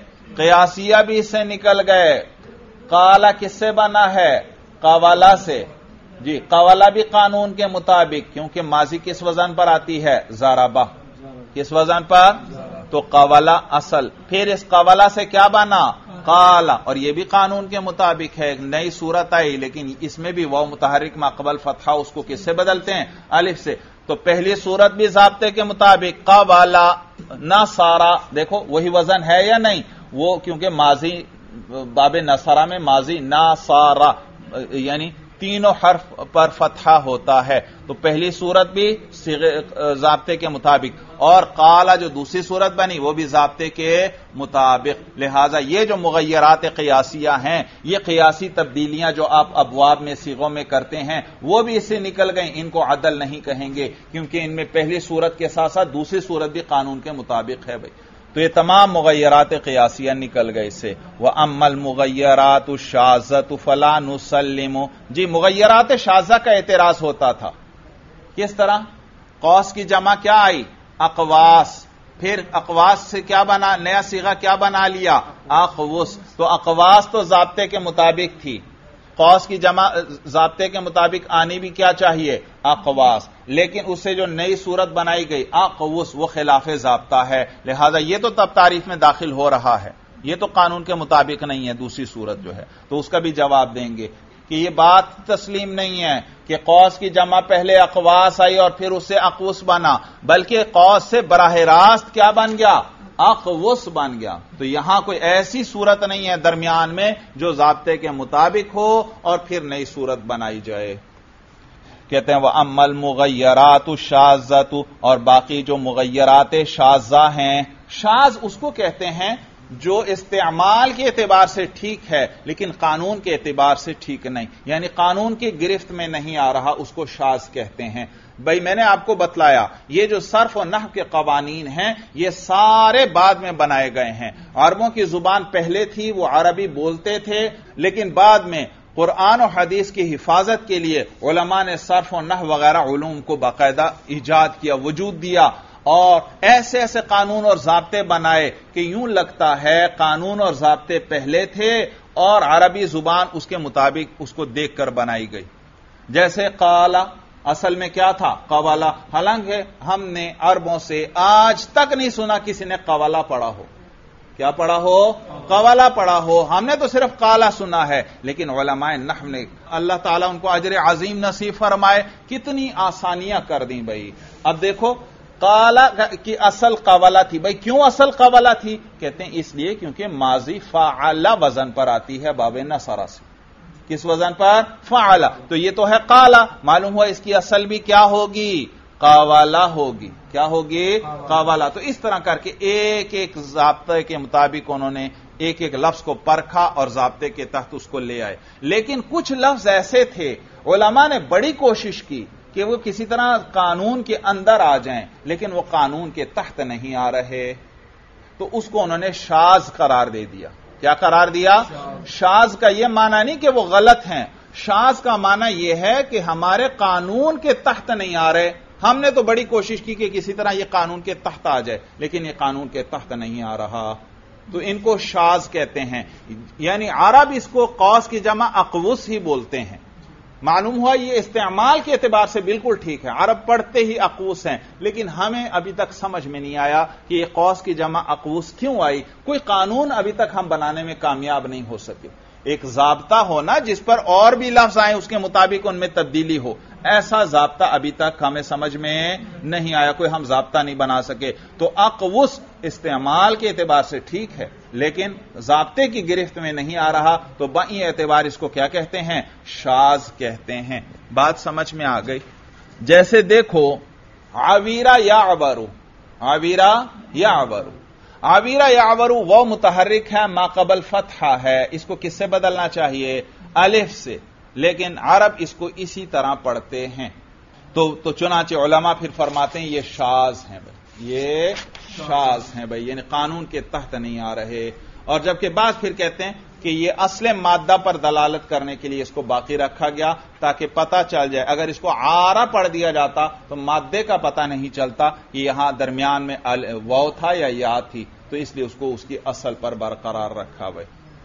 [SPEAKER 1] قیاسیہ بھی اس سے نکل گئے. قالا کس سے بنا ہے؟ قوالا سے. جی قوالا بھی قانون کے مطابق، کیونکہ ماضی کس وزن پر آتی ہے؟ ضربہ. کس وزن پر؟ تو قوالا اصل. پھر اس قوالا سے کیا بنا؟ قالا. اور یہ بھی قانون کے مطابق ہے، ایک نئی صورت آئی لیکن اس میں بھی واو متحرک ما قبل فتحہ، اس کو کس سے بدلتے ہیں؟ الف سے. تو پہلی صورت بھی ضابطے کے مطابق قوالا نصارا. دیکھو وہی وزن ہے یا نہیں؟ وہ کیونکہ ماضی باب نصارا میں ماضی ناصارا یعنی تینوں حرف پر فتحہ ہوتا ہے. تو پہلی صورت بھی ضابطے کے مطابق، اور قالا جو دوسری صورت بنی وہ بھی ضابطے کے مطابق. لہذا یہ جو مغیرات قیاسیہ ہیں، یہ قیاسی تبدیلیاں جو آپ ابواب میں صیغوں میں کرتے ہیں وہ بھی اس سے نکل گئیں. ان کو عدل نہیں کہیں گے کیونکہ ان میں پہلی صورت کے ساتھ ساتھ دوسری صورت بھی قانون کے مطابق ہے بھائی. تو یہ تمام مغیرات قیاسیہ نکل گئے اس سے. وَأَمَّا الْمُغَيَّرَاتُ الشَّاذَّةُ فَلَا نُسَلِّمُ. جی مغیرات شاذہ کا اعتراض ہوتا تھا. کس طرح؟ قوس کی جمع کیا آئی؟ اقواس. پھر اقواس سے کیا بنا، نیا صیغہ کیا بنا لیا، اقوس. تو اقواس تو ضابطے کے مطابق تھی، قوس کی جمع ضابطے کے مطابق آنی بھی کیا چاہیے، اقواس. لیکن اس سے جو نئی صورت بنائی گئی اقوس، وہ خلاف ضابطہ ہے، لہذا یہ تو تب تعریف میں داخل ہو رہا ہے، یہ تو قانون کے مطابق نہیں ہے دوسری صورت جو ہے. تو اس کا بھی جواب دیں گے کہ یہ بات تسلیم نہیں ہے کہ قوس کی جمع پہلے اقواس آئی اور پھر اس سے اقوس بنا، بلکہ قوس سے براہ راست کیا بن گیا، اقوس بن گیا. تو یہاں کوئی ایسی صورت نہیں ہے درمیان میں جو ضابطے کے مطابق ہو اور پھر نئی صورت بنائی جائے. کہتے ہیں وَأَمَّا الْمُغَيَّرَاتُ الشَّاذَّةُ، اور باقی جو مغیرات شاذہ ہیں، شاذ اس کو کہتے ہیں جو استعمال کے اعتبار سے ٹھیک ہے لیکن قانون کے اعتبار سے ٹھیک نہیں، یعنی قانون کی گرفت میں نہیں آ رہا، اس کو شاذ کہتے ہیں. بھئی میں نے آپ کو بتلایا یہ جو صرف و نحو کے قوانین ہیں یہ سارے بعد میں بنائے گئے ہیں. عربوں کی زبان پہلے تھی، وہ عربی بولتے تھے، لیکن بعد میں قرآن و حدیث کی حفاظت کے لیے علماء نے صرف و نحو وغیرہ علوم کو باقاعدہ ایجاد کیا، وجود دیا، اور ایسے ایسے قانون اور ضابطے بنائے کہ یوں لگتا ہے قانون اور ضابطے پہلے تھے اور عربی زبان اس کے مطابق اس کو دیکھ کر بنائی گئی. جیسے قالا اصل میں کیا تھا، قوالا، حالانکہ ہم نے عربوں سے آج تک نہیں سنا کسی نے قوالا پڑھا ہو. کیا پڑھا ہو، قوالا پڑھا ہو. ہم نے تو صرف قالا سنا ہے، لیکن علماء نحو نے، اللہ تعالیٰ ان کو اجر عظیم نصیب فرمائے، کتنی آسانیاں کر دیں. بھائی اب دیکھو قالا کی اصل قوالا تھی. بھائی کیوں اصل قوالا تھی؟ کہتے ہیں اس لیے کیونکہ ماضی فعل وزن پر آتی ہے باب نصرہ سے. کس وزن پر؟ فعل. تو یہ تو ہے قالا، معلوم ہوا اس کی اصل بھی کیا ہوگی، قوالا ہوگی. کیا ہوگی، قوالا. تو اس طرح کر کے ایک ایک ضابطے کے مطابق انہوں نے ایک ایک لفظ کو پرکھا اور ضابطے کے تحت اس کو لے آئے. لیکن کچھ لفظ ایسے تھے علماء نے بڑی کوشش کی کہ وہ کسی طرح قانون کے اندر آ جائیں، لیکن وہ قانون کے تحت نہیں آ رہے، تو اس کو انہوں نے شاذ قرار دے دیا. کیا قرار دیا؟ شاذ کا یہ معنی نہیں کہ وہ غلط ہیں، شاذ کا معنی یہ ہے کہ ہمارے قانون کے تحت نہیں آ رہے. ہم نے تو بڑی کوشش کی کہ کسی طرح یہ قانون کے تحت آ جائے، لیکن یہ قانون کے تحت نہیں آ رہا، تو ان کو شاذ کہتے ہیں. یعنی عرب اس کو قوس کی جمع اقوس ہی بولتے ہیں. معلوم ہوا یہ استعمال کے اعتبار سے بالکل ٹھیک ہے، عرب پڑھتے ہی اقوس ہیں، لیکن ہمیں ابھی تک سمجھ میں نہیں آیا کہ یہ قوس کی جمع اقوس کیوں آئی. کوئی قانون ابھی تک ہم بنانے میں کامیاب نہیں ہو سکے. ایک ضابطہ ہونا جس پر اور بھی لفظ آئیں اس کے مطابق ان میں تبدیلی ہو، ایسا ضابطہ ابھی تک ہمیں سمجھ میں نہیں آیا، کوئی ہم ضابطہ نہیں بنا سکے. تو اقوس استعمال کے اعتبار سے ٹھیک ہے لیکن ضابطے کی گرفت میں نہیں آ رہا، تو بئی اعتبار اس کو کیا کہتے ہیں، شاذ کہتے ہیں. بات سمجھ میں آ گئی؟ جیسے دیکھو عویرا یعبرو، عویرا یعبرو، عویرا یعبرو وہ متحرک ہے، ما قبل فتحہ ہے، اس کو کس سے بدلنا چاہیے، الف سے، لیکن عرب اس کو اسی طرح پڑھتے ہیں. تو چنانچہ علماء پھر فرماتے ہیں یہ شاذ ہیں. بھائی یہ شاذ ہیں، بھائی یعنی قانون کے تحت نہیں آ رہے. اور جبکہ بعض پھر کہتے ہیں کہ یہ اصل مادہ پر دلالت کرنے کے لیے اس کو باقی رکھا گیا تاکہ پتہ چل جائے. اگر اس کو عارہ پڑھ دیا جاتا تو مادے کا پتہ نہیں چلتا کہ یہاں درمیان میں واو تھا یا یا تھی، تو اس لیے اس کو اس کی اصل پر برقرار رکھا. بھائی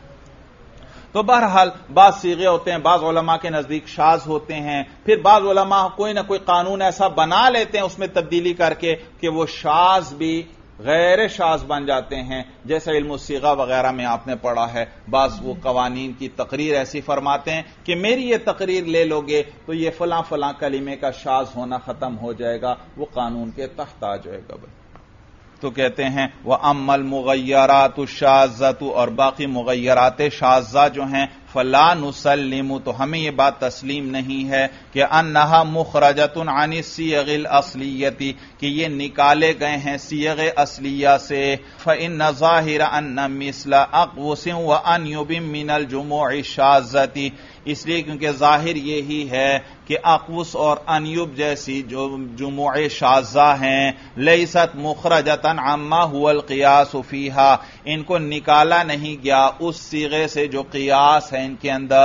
[SPEAKER 1] تو بہرحال بعض صیغے ہوتے ہیں بعض علماء کے نزدیک شاذ ہوتے ہیں، پھر بعض علماء کوئی نہ کوئی قانون ایسا بنا لیتے ہیں اس میں تبدیلی کر کے کہ وہ شاذ بھی غیر شاذ بن جاتے ہیں. جیسے علم الصیغہ وغیرہ میں آپ نے پڑھا ہے، بعض وہ قوانین کی تقریر ایسی فرماتے ہیں کہ میری یہ تقریر لے لو گے تو یہ فلاں فلاں کلمے کا شاذ ہونا ختم ہو جائے گا، وہ قانون کے تحت آ جائے گا. بھائی تو کہتے ہیں وَأَمَّا الْمُغَيَّرَاتُ الشَّاذَّةُ، اور باقی مغیرات شاذہ جو ہیں، فَلَا نُسَلِّمُ، تو ہمیں یہ بات تسلیم نہیں ہے کہ أَنَّهَا مُخْرَجَةٌ عَنِ الصِّيَغِ الْأَصْلِيَّةِ، کہ یہ نکالے گئے ہیں صیغ اصلیہ سے. فَإِنَّ ظَاهِرَ أَنَّ مِثْلَ أَقْوُسٍ وَأَنْيُبٍ مِّنَ الْجُمُوعِ الشَّاذَّةِ، اس لیے کیونکہ ظاہر یہی ہے کہ اقوس اور انیوب جیسی جو جموع شاذہ ہیں، لیست مخرجتاً عما هو القیاس فیہا، ان کو نکالا نہیں گیا اس صیغے سے جو قیاس ہے ان کے اندر.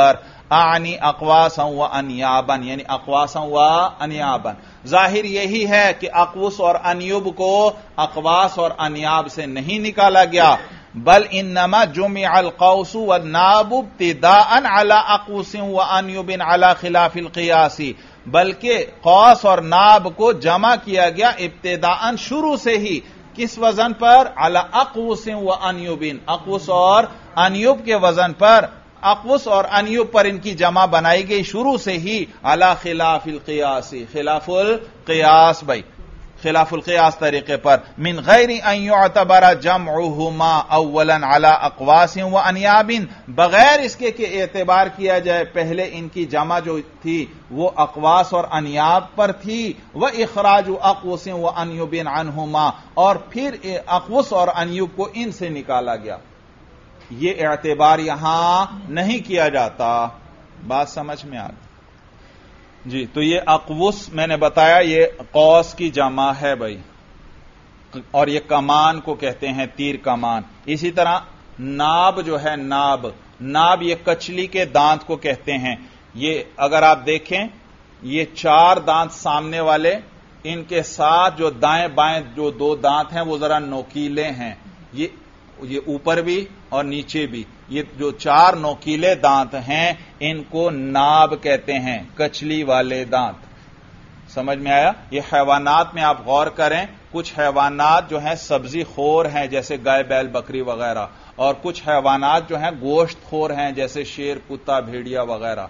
[SPEAKER 1] आनी अकवासा व अनियाबन, यानी अकवासा व अनियाबन। जाहिर यही है कि अकवस और अनियुब को अकवास और अनियाब से नहीं निकाला गया, बल इन्नमा जुमिअल कौसु व नाबु इब्तिदाअन अला अकवसिन व अनियुबिन अला खिलाफिल क़ियासी, बल्कि कौस और नाब को जमा किया गया इब्तिदाअन शुरू से ही, किस वजन पर? अला अकवसिन व अनियुबिन, अकवस और अनियुब के वजन पर, अकवस और अनियुब पर इनकी जमा बनाई गई शुरू से ही, अला खिलाफिल क़ियासी, खिलाफुल क़ियास भाई, खिलाफुल क़ियास तरीके पर, मिन गैरि अन युअतबरा जमउहुमा अव्वलन अला अक़वासिन व अनियाबिन, बगैर इसके कि एतबार किया जाए पहले इनकी जमा जो थी वो अक़वास और अनियाब पर थी, व इखराजु अक़वसिन व अनियुबिन अन्हुमा, और फिर अक़वस और अनियुब को इनसे निकाला गया। ये एतबार यहां नहीं किया जाता। बात समझ में आ गई जी। तो ये अक़वस मैंने बताया ये कौस की जमा है भाई, और ये कमान को कहते हैं, तीर कमान। इसी तरह नाब जो है, नाब ये कचली के दांत को कहते हैं। ये अगर आप देखें, ये 4 दांत सामने वाले, इनके साथ जो दाएं बाएं जो 2 दांत हैं वो जरा नोकीले हैं, ये ऊपर भी और नीचे भी, ये जो 4 नोकीले दांत हैं इनको नाब कहते हैं, कचली वाले दांत। समझ में आया? ये हैवानात में आप गौर करें, कुछ हैवानात जो हैं सब्जी खोर हैं जैसे गाय बैल बकरी वगैरह, और कुछ हैवानात जो हैं गोश्त खोर हैं जैसे शेर कुत्ता भेड़िया वगैरह।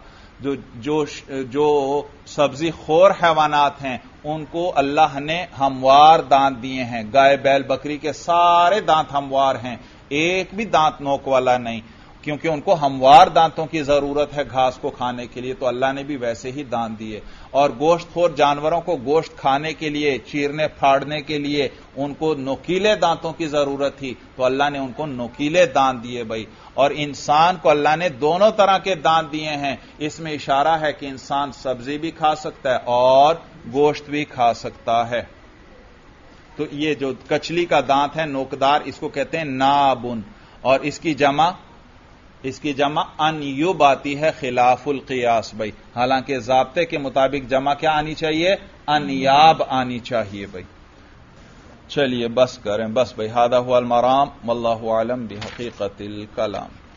[SPEAKER 1] जो सब्जी खोर हैवानात हैं उनको अल्लाह ने हमवार दांत दिए हैं। गाय बैल बकरी के सारे दांत हमवार हैं, एक भी दांत नोक वाला नहीं, क्योंकि उनको हमवार दांतों की जरूरत है घास को खाने के लिए, तो अल्लाह ने भी वैसे ही दांत दिए। और गोश्तखोर जानवरों को गोश्त खाने के लिए, चीरने फाड़ने के लिए उनको नोकीले दांतों की जरूरत थी, तो अल्लाह ने उनको नोकीले दांत दिए भाई। और इंसान को अल्लाह ने दोनों तरह के दांत दिए हैं। इसमें इशारा है कि इंसान सब्जी भी खा सकता है और गोश्त भी खा सकता है। तो ये जो कचली का दांत है नोकदार, इसको कहते हैं नाबुन, और इसकी जमा अनयुब आती है खिलाफुल क़ियास भाई। हालांकि ज़ाब्ते के मुताबिक जमा क्या आनी चाहिए? अनियाब आनी चाहिए भाई। चलिए बस करें, बस भाई। हादा हुवल मराम, वल्लाहु आलम बिहक़ीक़तिल कलाम।